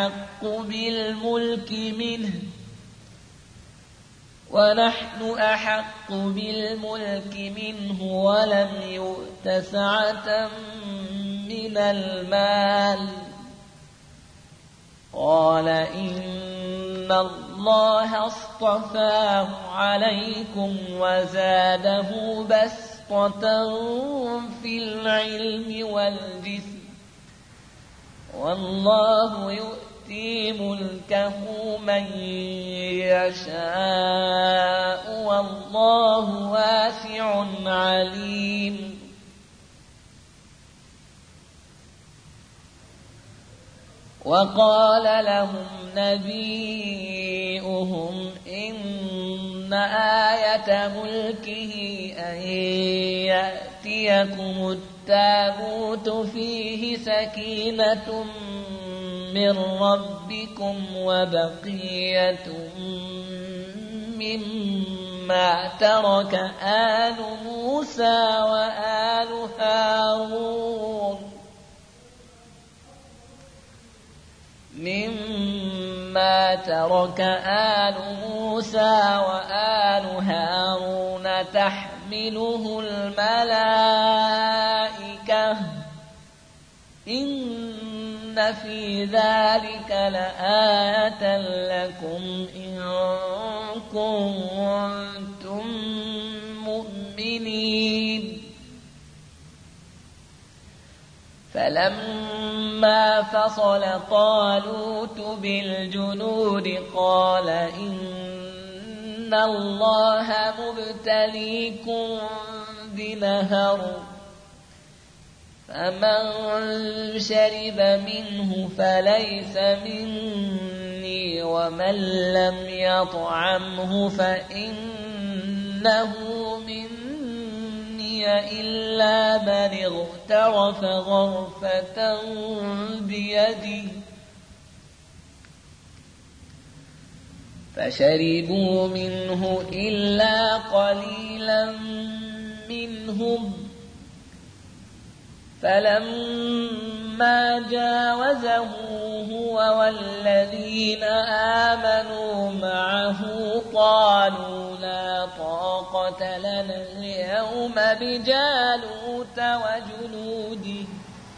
أحق بالملك منه ولم يؤت سعة من المال. قال إن الله اصطفاه عليكم وزاده بسطة في العلم والجسم والله يؤتي ملكه من يشاء والله واسع عليم. وقال لهم نبيؤهم إن آية ملكه أن يأتيكم التابوت فيه سكينة من ربكم وبقية مما ترك آل موسى وآل هارون تحمله الملائكة إن في ذلك لآية لكم إن كنتم مؤمنين. فلما فصل طالوت بالجنود قال إن الله مبتليكم بنهر فمن شرب منه فليس مني ومن لم يطعمه فإنه مني إلا من اغترف غرفة بيده فشربوا منه إلا قليلا منهم. فلما جاوزه هو والذين آمنوا معه قالوا لا طاقة لنا اليوم بجالوت وجنوده.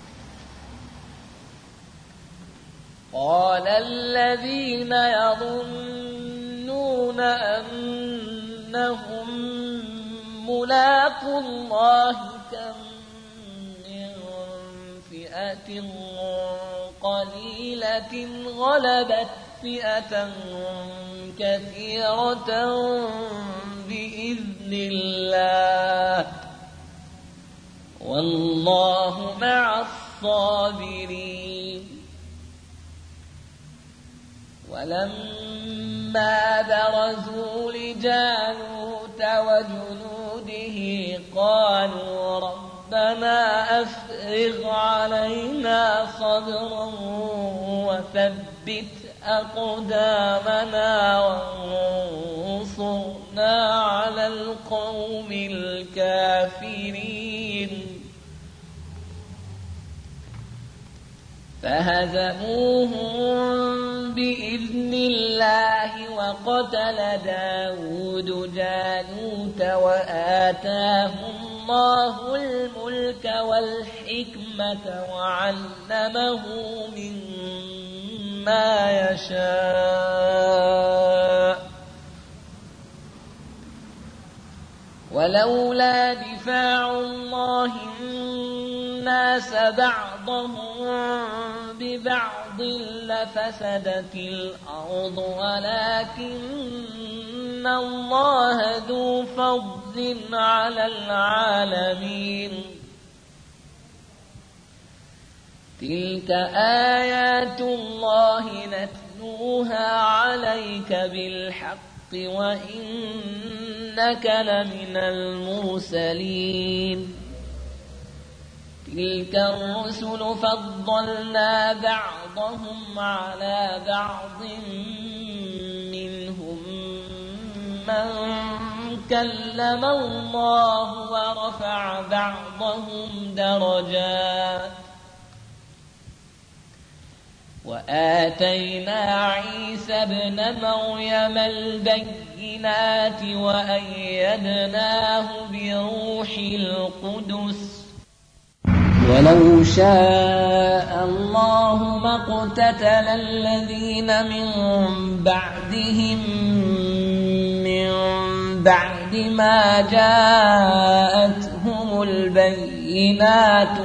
قال الذين يظنون أنهم ملاقو الله كم من فئة قليلة غلبت فئة كثيرة بإذن الله والله مع الصابرين. ولما برزوا لجالوت وجنوده قالوا ربنا أفرغ علينا صبرا وثبت أقدامنا وانصرنا على القوم الكافرين. فهزموهم بإذن الله وقتل داود جالوت وآتاه الله الملك والحكمة وعلمه مما يشاء. ولولا دفاع الله الناس بعضهم ببعض لفسدت الأرض ولكن الله ذو فضل على العالمين. تلك آيات الله نتلوها عليك بالحق وإنك لمن المرسلين. تلك الرسل فضلنا بعضهم على بعض منهم من كلم الله ورفع بعضهم درجات وآتينا عيسى ابن مريم البينات وأيدناه بروح القدس ولو شاء الله ما اقتتل الذين من بعدهم من بعد ما جاءتهم البينات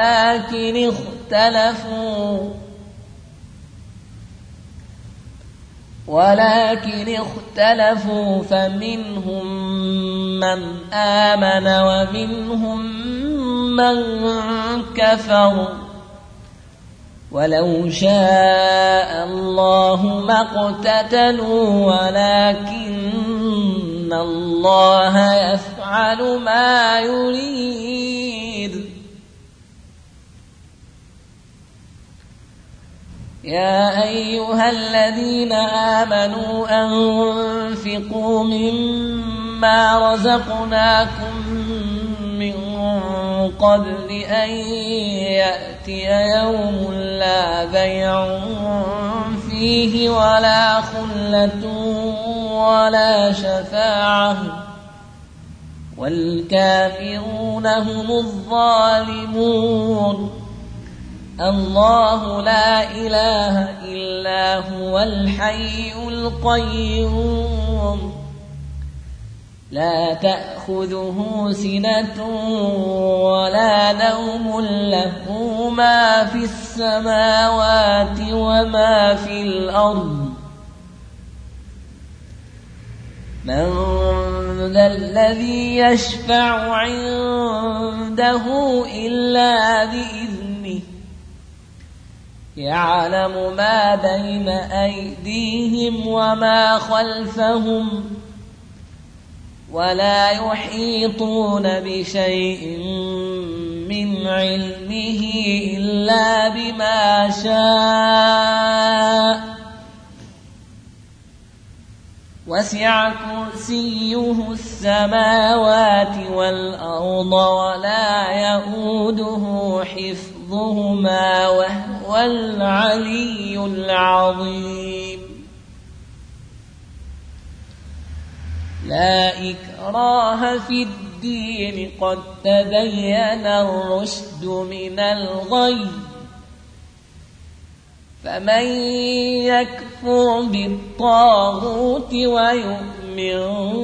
ولكن اختلفوا فمنهم من آمن ومنهم من كفر ولو شاء الله ما اقتتلوا ولكن الله يفعل ما يريد يا أيها الذين آمنوا أنفقوا مما رزقناكم من قبل أن يأتي يوم لا بيع فيه ولا خلة ولا شفاعة والكافرون هم الظالمون الله لا إله إلا هو الحي القيوم لا تأخذه سنة ولا نوم له ما في السماوات وما في الأرض من ذا الذي يشفع عنده إلا بإذنه يعلم ما بين أيديهم وما خلفهم ولا يحيطون بشيء من علمه إلا بما شاء وسع كرسيه السماوات والأرض ولا يئوده حفظهما وهو العلي العظيم لا إكراه في الدين قد تبين الرشد من الغي فمن يكفر بالطاغوت ويؤمن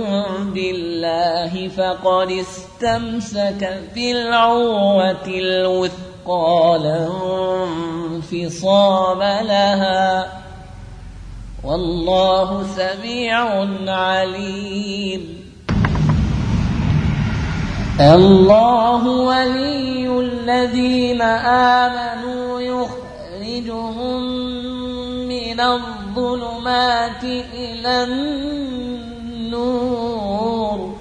بالله فقد استمسك بالعروة الوثقى لا انفصام لها والله سميع عليم الله ولي الذين آمنوا يخرجهم من الظلمات إلى النور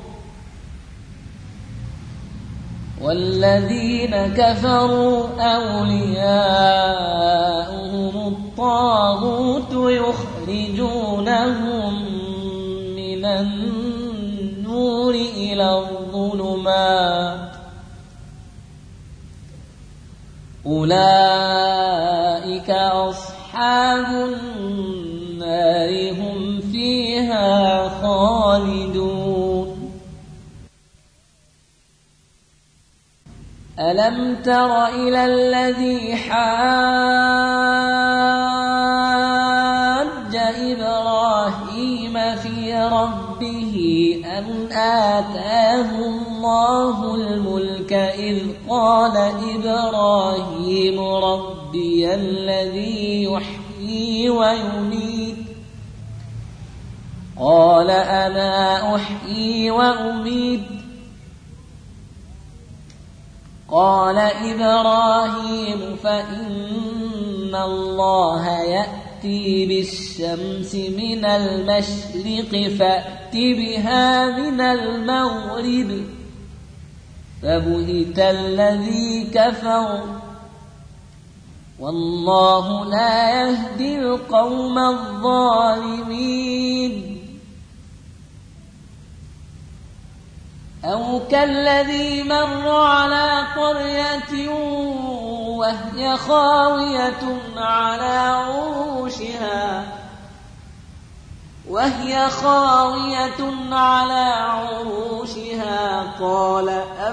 والذين كفروا أولياؤهم الطاغوت يخرجونهم من النور إلى الظلمات أولئك أصحاب النار هم فيها خالدون ألم تر إلى الذي حاج إبراهيم في ربه أن آتاه الله الملك إذ قال إبراهيم ربي الذي يحيي ويميت قال أنا أحيي وأميت قال إبراهيم فإن الله يأتي بالشمس من المشرق فأت بها من المغرب فبهت الذي كفر والله لا يهدي القوم الظالمين أو كالذي مر على قرية وهي خاوية على عروشها قال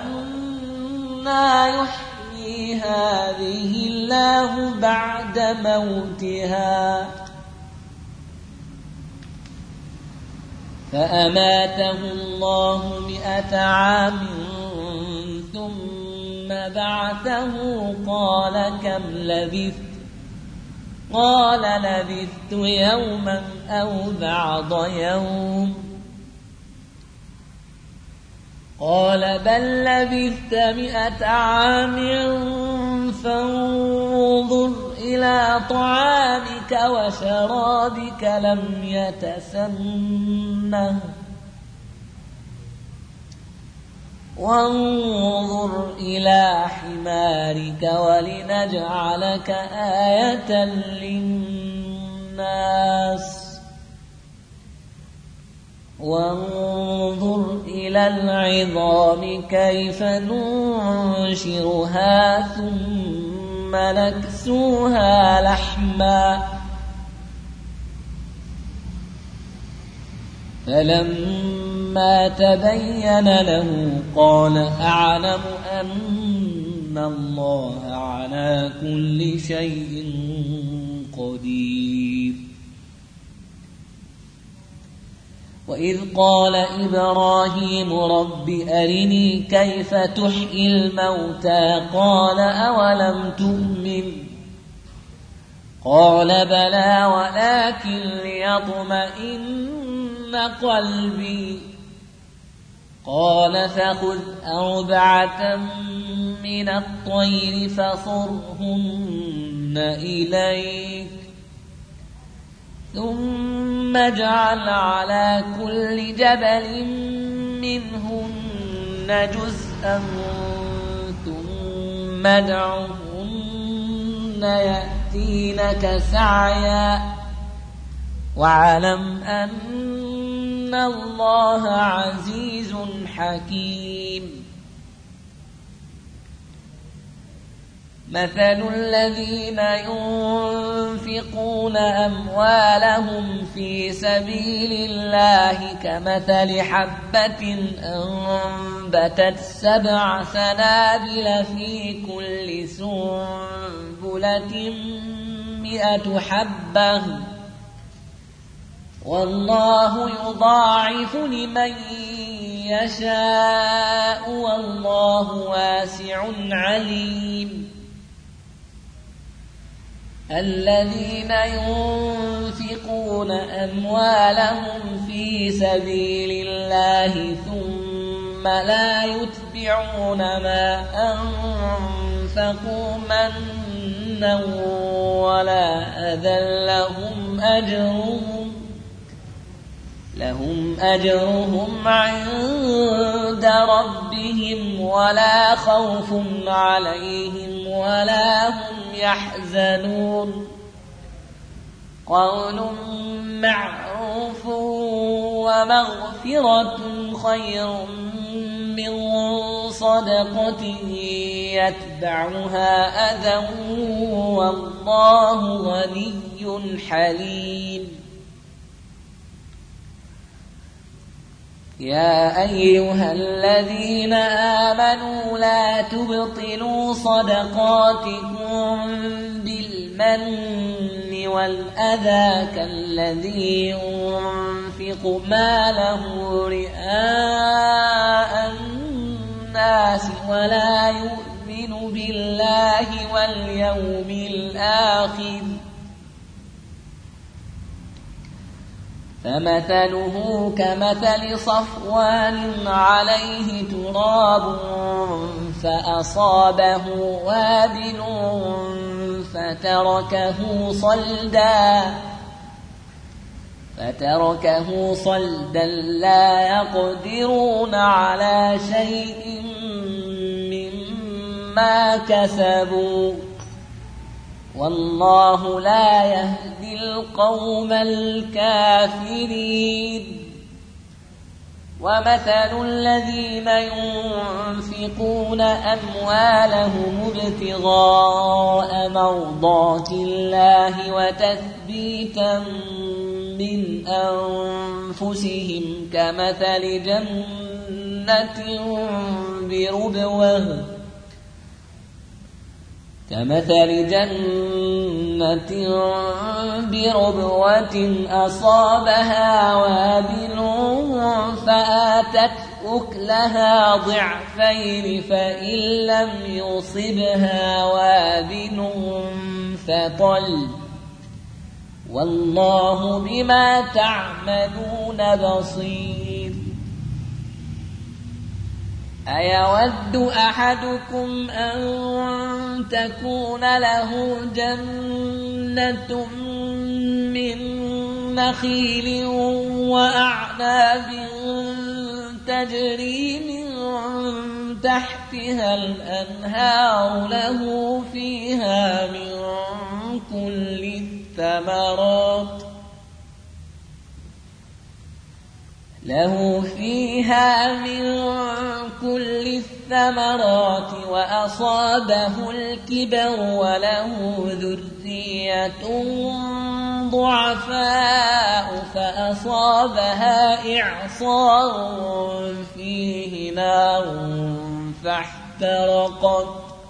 أنى يحيي هذه الله بعد موتها فأماته الله 100 عام ثم بعثه قال كم لبثت قال لبثت يوما أو بعض يوم قال بل لبثت 100 عام فانظر إلى طعامك وشرابك لم يتسنه وانظر إلى حمارك ولنجعلك آية للناس وانظر إلى العظام كيف ننشرها ثم نكسوها لحما فلما تبين له قال أعلم أن الله على كل شيء قدير وإذ قال إبراهيم رب أرني كيف تحيي الموتى قال أولم تؤمن قال بلى ولكن ليطمئن قلبي قال فخذ 4 من الطير فصرهن إليك ثم اجعل على كل جبل منهن جزءا ثم ادعهن يأتينك سعيا واعلم أن الله عزيز حكيم مثل الذين ينفقون أموالهم في سبيل الله كمثل حبة أنبتت 7 سنابل في كل سنبلة 100 حبة والله يضاعف لمن يشاء والله واسع عليم الذين ينفقون أموالهم في سبيل الله ثم لا يتبعون ما أنفقوا منا ولا أذى لهم أجرهم عند ربهم ولا خوف عليهم ولا هم يحزنون قول معروف ومغفرة خير من صدقة يتبعها أذى والله غني حليم يا أيها الذين آمنوا لا تبطلوا صدقاتكم بالمن والأذى كالذي ينفق ماله رئاء الناس ولا يؤمن بالله واليوم الآخر فمثله كمثل صفوان عليه تراب فأصابه وابل فتركه صلدا لا يقدرون على شيء مما كسبوا والله لا يهدي القوم الكافرين ومثل الذين ينفقون أموالهم ابتغاء مرضات الله وتثبيتا من أنفسهم كمثل جنة بربوة أصابها وابل فآتت أكلها ضعفين فإن لم يصبها وابل فطل والله بما تعملون بصير. أيود أحدكم أن تكون له جنة من نخيل وأعناب تجري من تحتها الأنهار له فيها من كل الثمرات وأصابه الكبر وله ذرية ضعفاء فأصابها إعصار فيه نار فاحترقت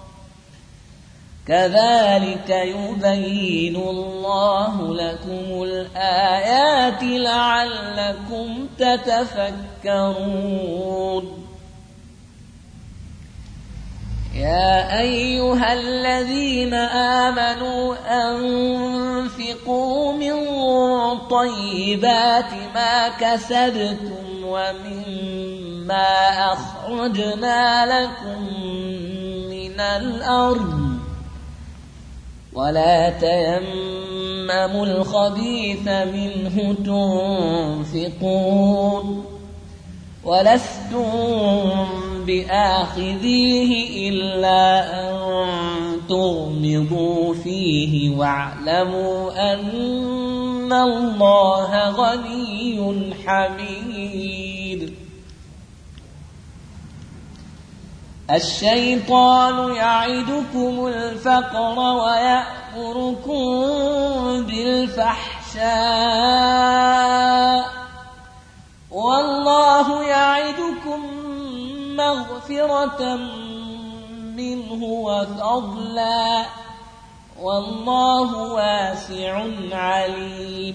كذلك يبين الله لكم الآيات لعلكم تتفكرون. يا أيها الذين آمنوا أنفقوا من طيبات ما كسبتم ومما أخرجنا لكم من الأرض ولا تيمموا الخبيث منه تنفقون ولستم بآخذيه إلا أن تغمضوا فيه واعلموا أن الله غني حميد. الشيطان يعدكم الفقر ويأمركم بالفحشاء والله يعدكم مغفرة منه وفضلا والله واسع عليم.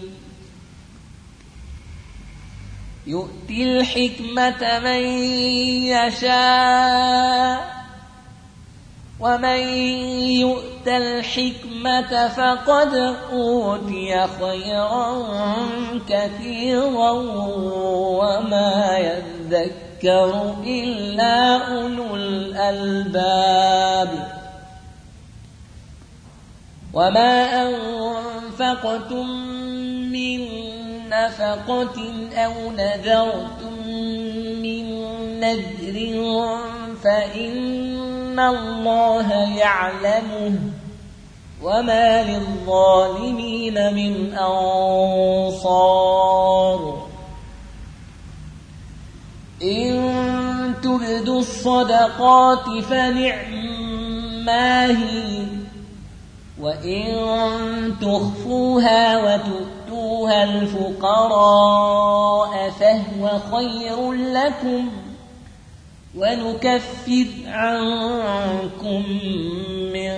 يؤتي الحكمة من يشاء ومن يؤت الحكمة فقد أوتي خيرا كثيرا وما يذكر إلا أولو الألباب. وما أنفقتم من نفقة أو نذرتم من نذر فإن الله يعلمه وما للظالمين من أنصار. إن تبدوا الصدقات فنعما هي وإن تخفوها وتؤتوها الفقراء فهو خير لكم ونكفر عنكم من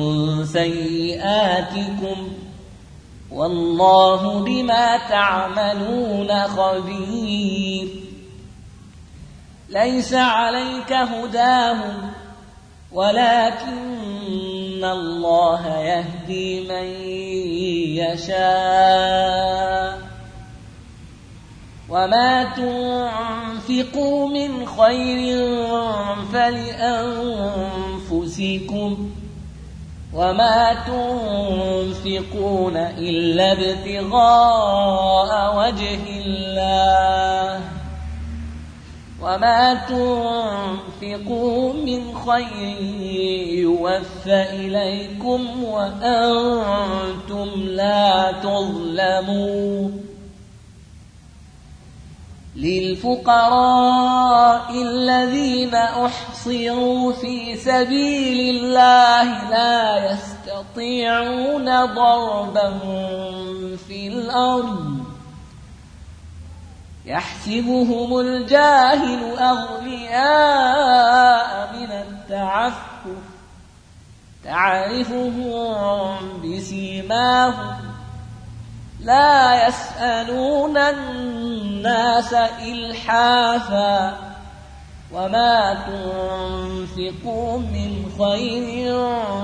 سيئاتكم والله بما تعملون خبير. ليس عليك هداهم ولكن الله يهدي من يشاء. وما تنفقوا من خير فلأنفسكم وما تنفقون إلا ابتغاء وجه الله وما تنفقوا من خير يوفى إليكم وأنتم لا تظلمون. للفقراء الذين أحصروا في سبيل الله لا يستطيعون ضربا في الأرض يحسبهم الجاهل أغنياء من التعفف تعرفهم بسيماهم لا يسألون الناس إلحافا وما تنفقوا من خير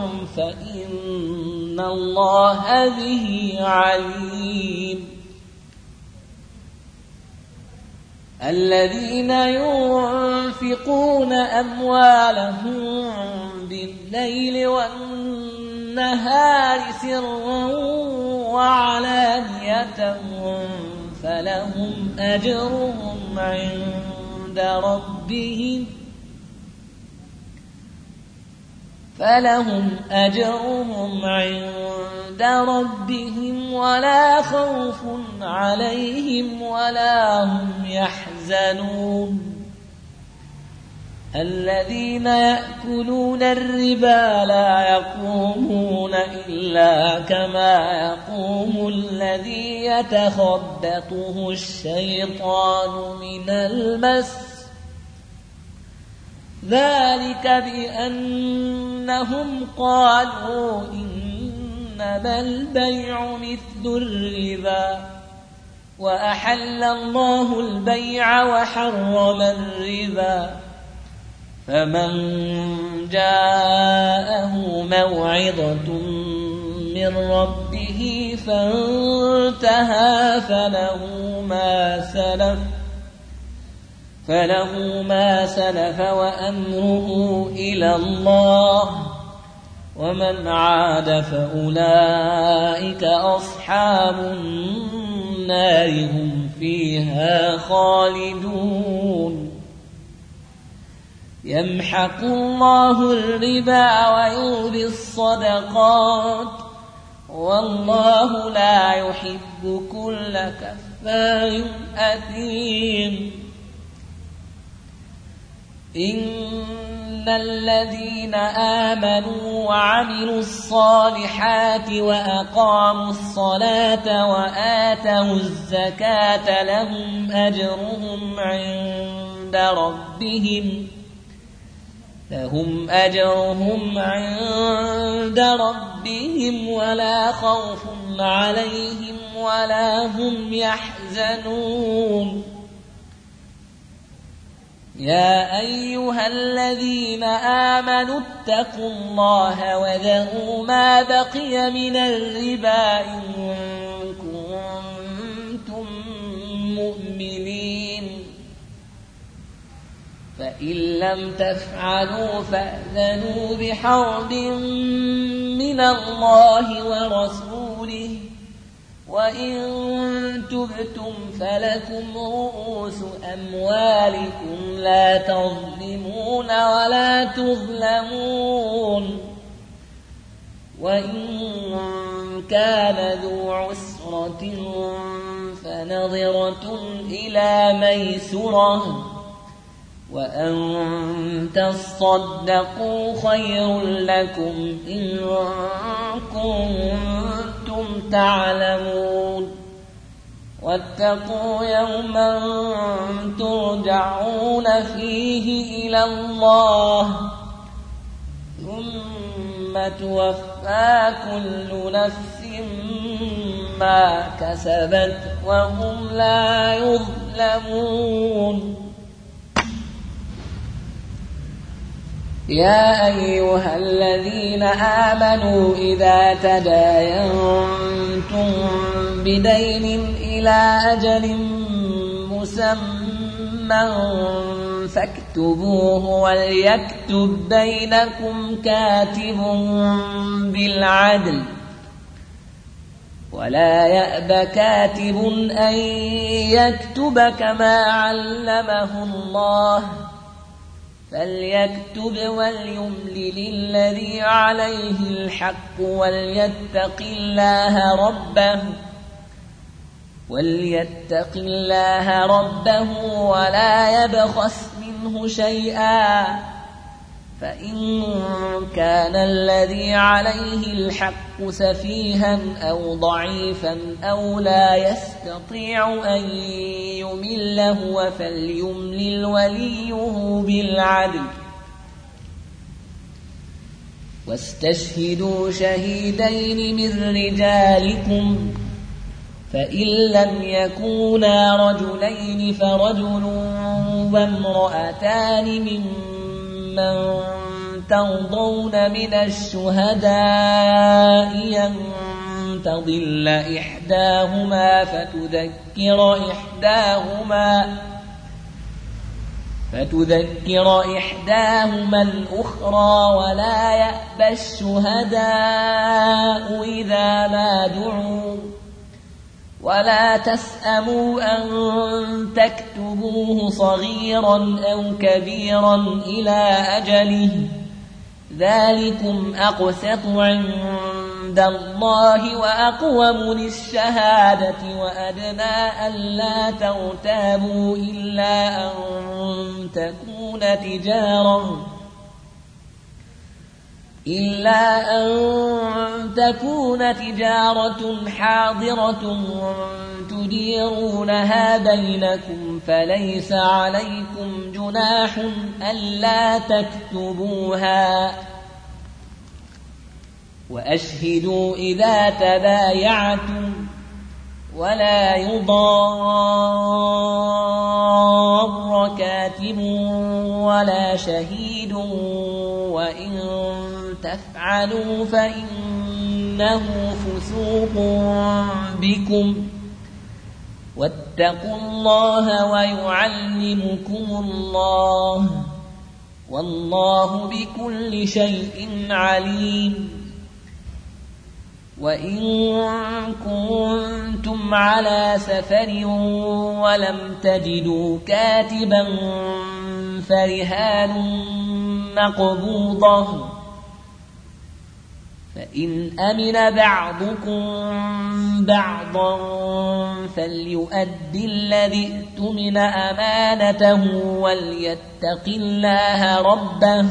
فإن الله به عليم الذين ينفقون أموالهم بالليل والنهار سرا وعلانية فلهم أجرهم عند ربهم ولا خوف عليهم ولا هم يحزنون الذين يأكلون الربا لا يقومون إلا كما يقوم الذي يتخبطه الشيطان من المس ذلك بأنهم قالوا إنما البيع مثل الربا وأحل الله البيع وحرم الربا فمن جاءه موعظة من ربه فانتهى فله ما سلف وأمره إلى الله ومن عاد فأولئك أصحاب النار هم فيها خالدون يمحق الله الربا ويربي الصدقات والله لا يحب كل كفار أثيم إن الذين آمنوا وعملوا الصالحات وأقاموا الصلاة وآتوا الزكاة لهم أجرهم عند ربهم ولا خوف عليهم ولا هم يحزنون يا أيها الذين آمنوا اتقوا الله وذروا ما بقي من الربا إن كنتم مؤمنين فإن لم تفعلوا فأذنوا بحرب من الله ورسوله وإن تبتم فلكم رؤوس أموالكم لا تظلمون ولا تظلمون وإن كان ذو عسرة فنظرة إلى ميسرة وأن تصدقوا خير لكم إن كنتم تعلمون واتقوا يوما ترجعون فيه إلى الله ثم توفى كل نفس ما كسبت وهم لا يظلمون يا أيها الذين آمنوا إذا تداينتم بدين إلى أجل مسمى فاكتبوه وليكتب بينكم كاتب بالعدل ولا يأب كاتب أن يكتب كما علمه الله فليكتب وليملل الذي عليه الحق وليتق الله ربه وليتق الله ربه ولا يبخس منه شيئا فإن كان الذي عليه الحق سفيها أو ضعيفا أو لا يستطيع أن يمل هو فليملل وليه بالعدل واستشهدوا شهيدين من رجالكم فإن لم يكونا رجلين فرجل وامرأتان ممن ترضون من الشهداء أن تضل إحداهما فتذكر إحداهما الأخرى ولا يأبى الشهداء إذا ما دعوا ولا تسأموا أن تكتبوه صغيرا أو كبيرا إلى أجله ذلكم أقسط عند الله وأقوم للشهادة وأدنى ألا ترتابوا إلا أن تكون تجارة حاضرة تديرونها بينكم فليس عليكم جناح ألا تكتبوها وأشهدوا إذا تبايعتم ولا يضار كاتب ولا شهيد وإن تفعلوا فإنه فسوق بكم واتقوا الله ويعلمكم الله والله بكل شيء عليم وإن كنتم على سفر ولم تجدوا كاتبا فرهان مقبوضة فإن أمن بعضكم بعضا فليؤدي الذي اؤتمن أمانته وليتق الله ربه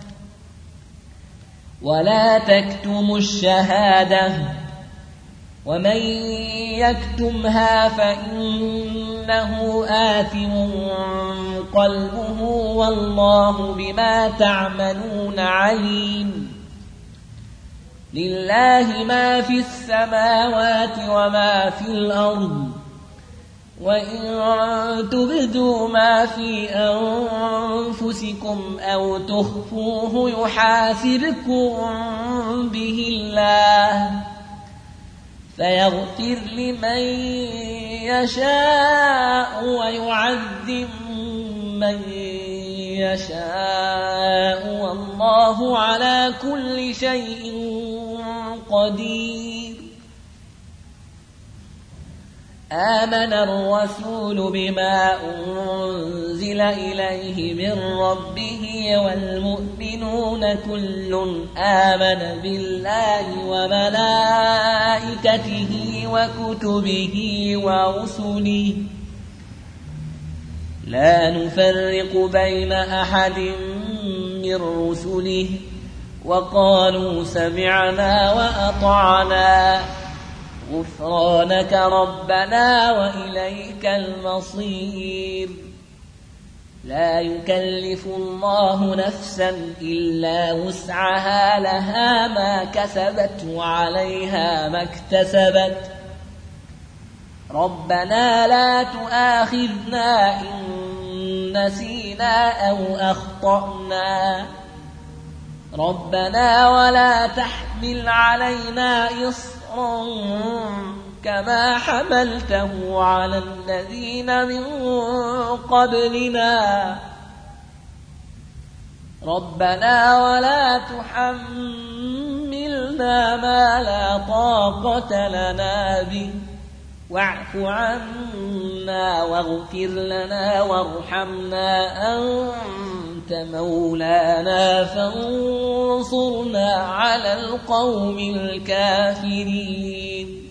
ولا تكتموا الشهادة ومن يكتمها فإنه آثم قلبه والله بما تعملون عليم لله ما في السماوات وما في الأرض وإن تبدوا ما في أنفسكم أو تخفوه يحاسبكم به الله فيغفر لمن يشاء ويعذب من يشاء والله على كل شيء قدير آمن الرسول بما أنزل إليه من ربه والمؤمنون كل آمن بالله وملائكته وكتبه ورسله لا نفرق بين أحد من رسله وقالوا سمعنا وأطعنا غفرانك ربنا وإليك المصير لا يكلف الله نفسا إلا وسعها لها ما كسبت وعليها ما اكتسبت ربنا لا تؤاخذنا إن نسينا أو أخطأنا ربنا ولا تحمل علينا إصرا كما حملته على الذين من قبلنا ربنا ولا تحملنا ما لا طاقة لنا به واعف عنا واغفر لنا وارحمنا أنت مولانا فانصرنا على القوم الكافرين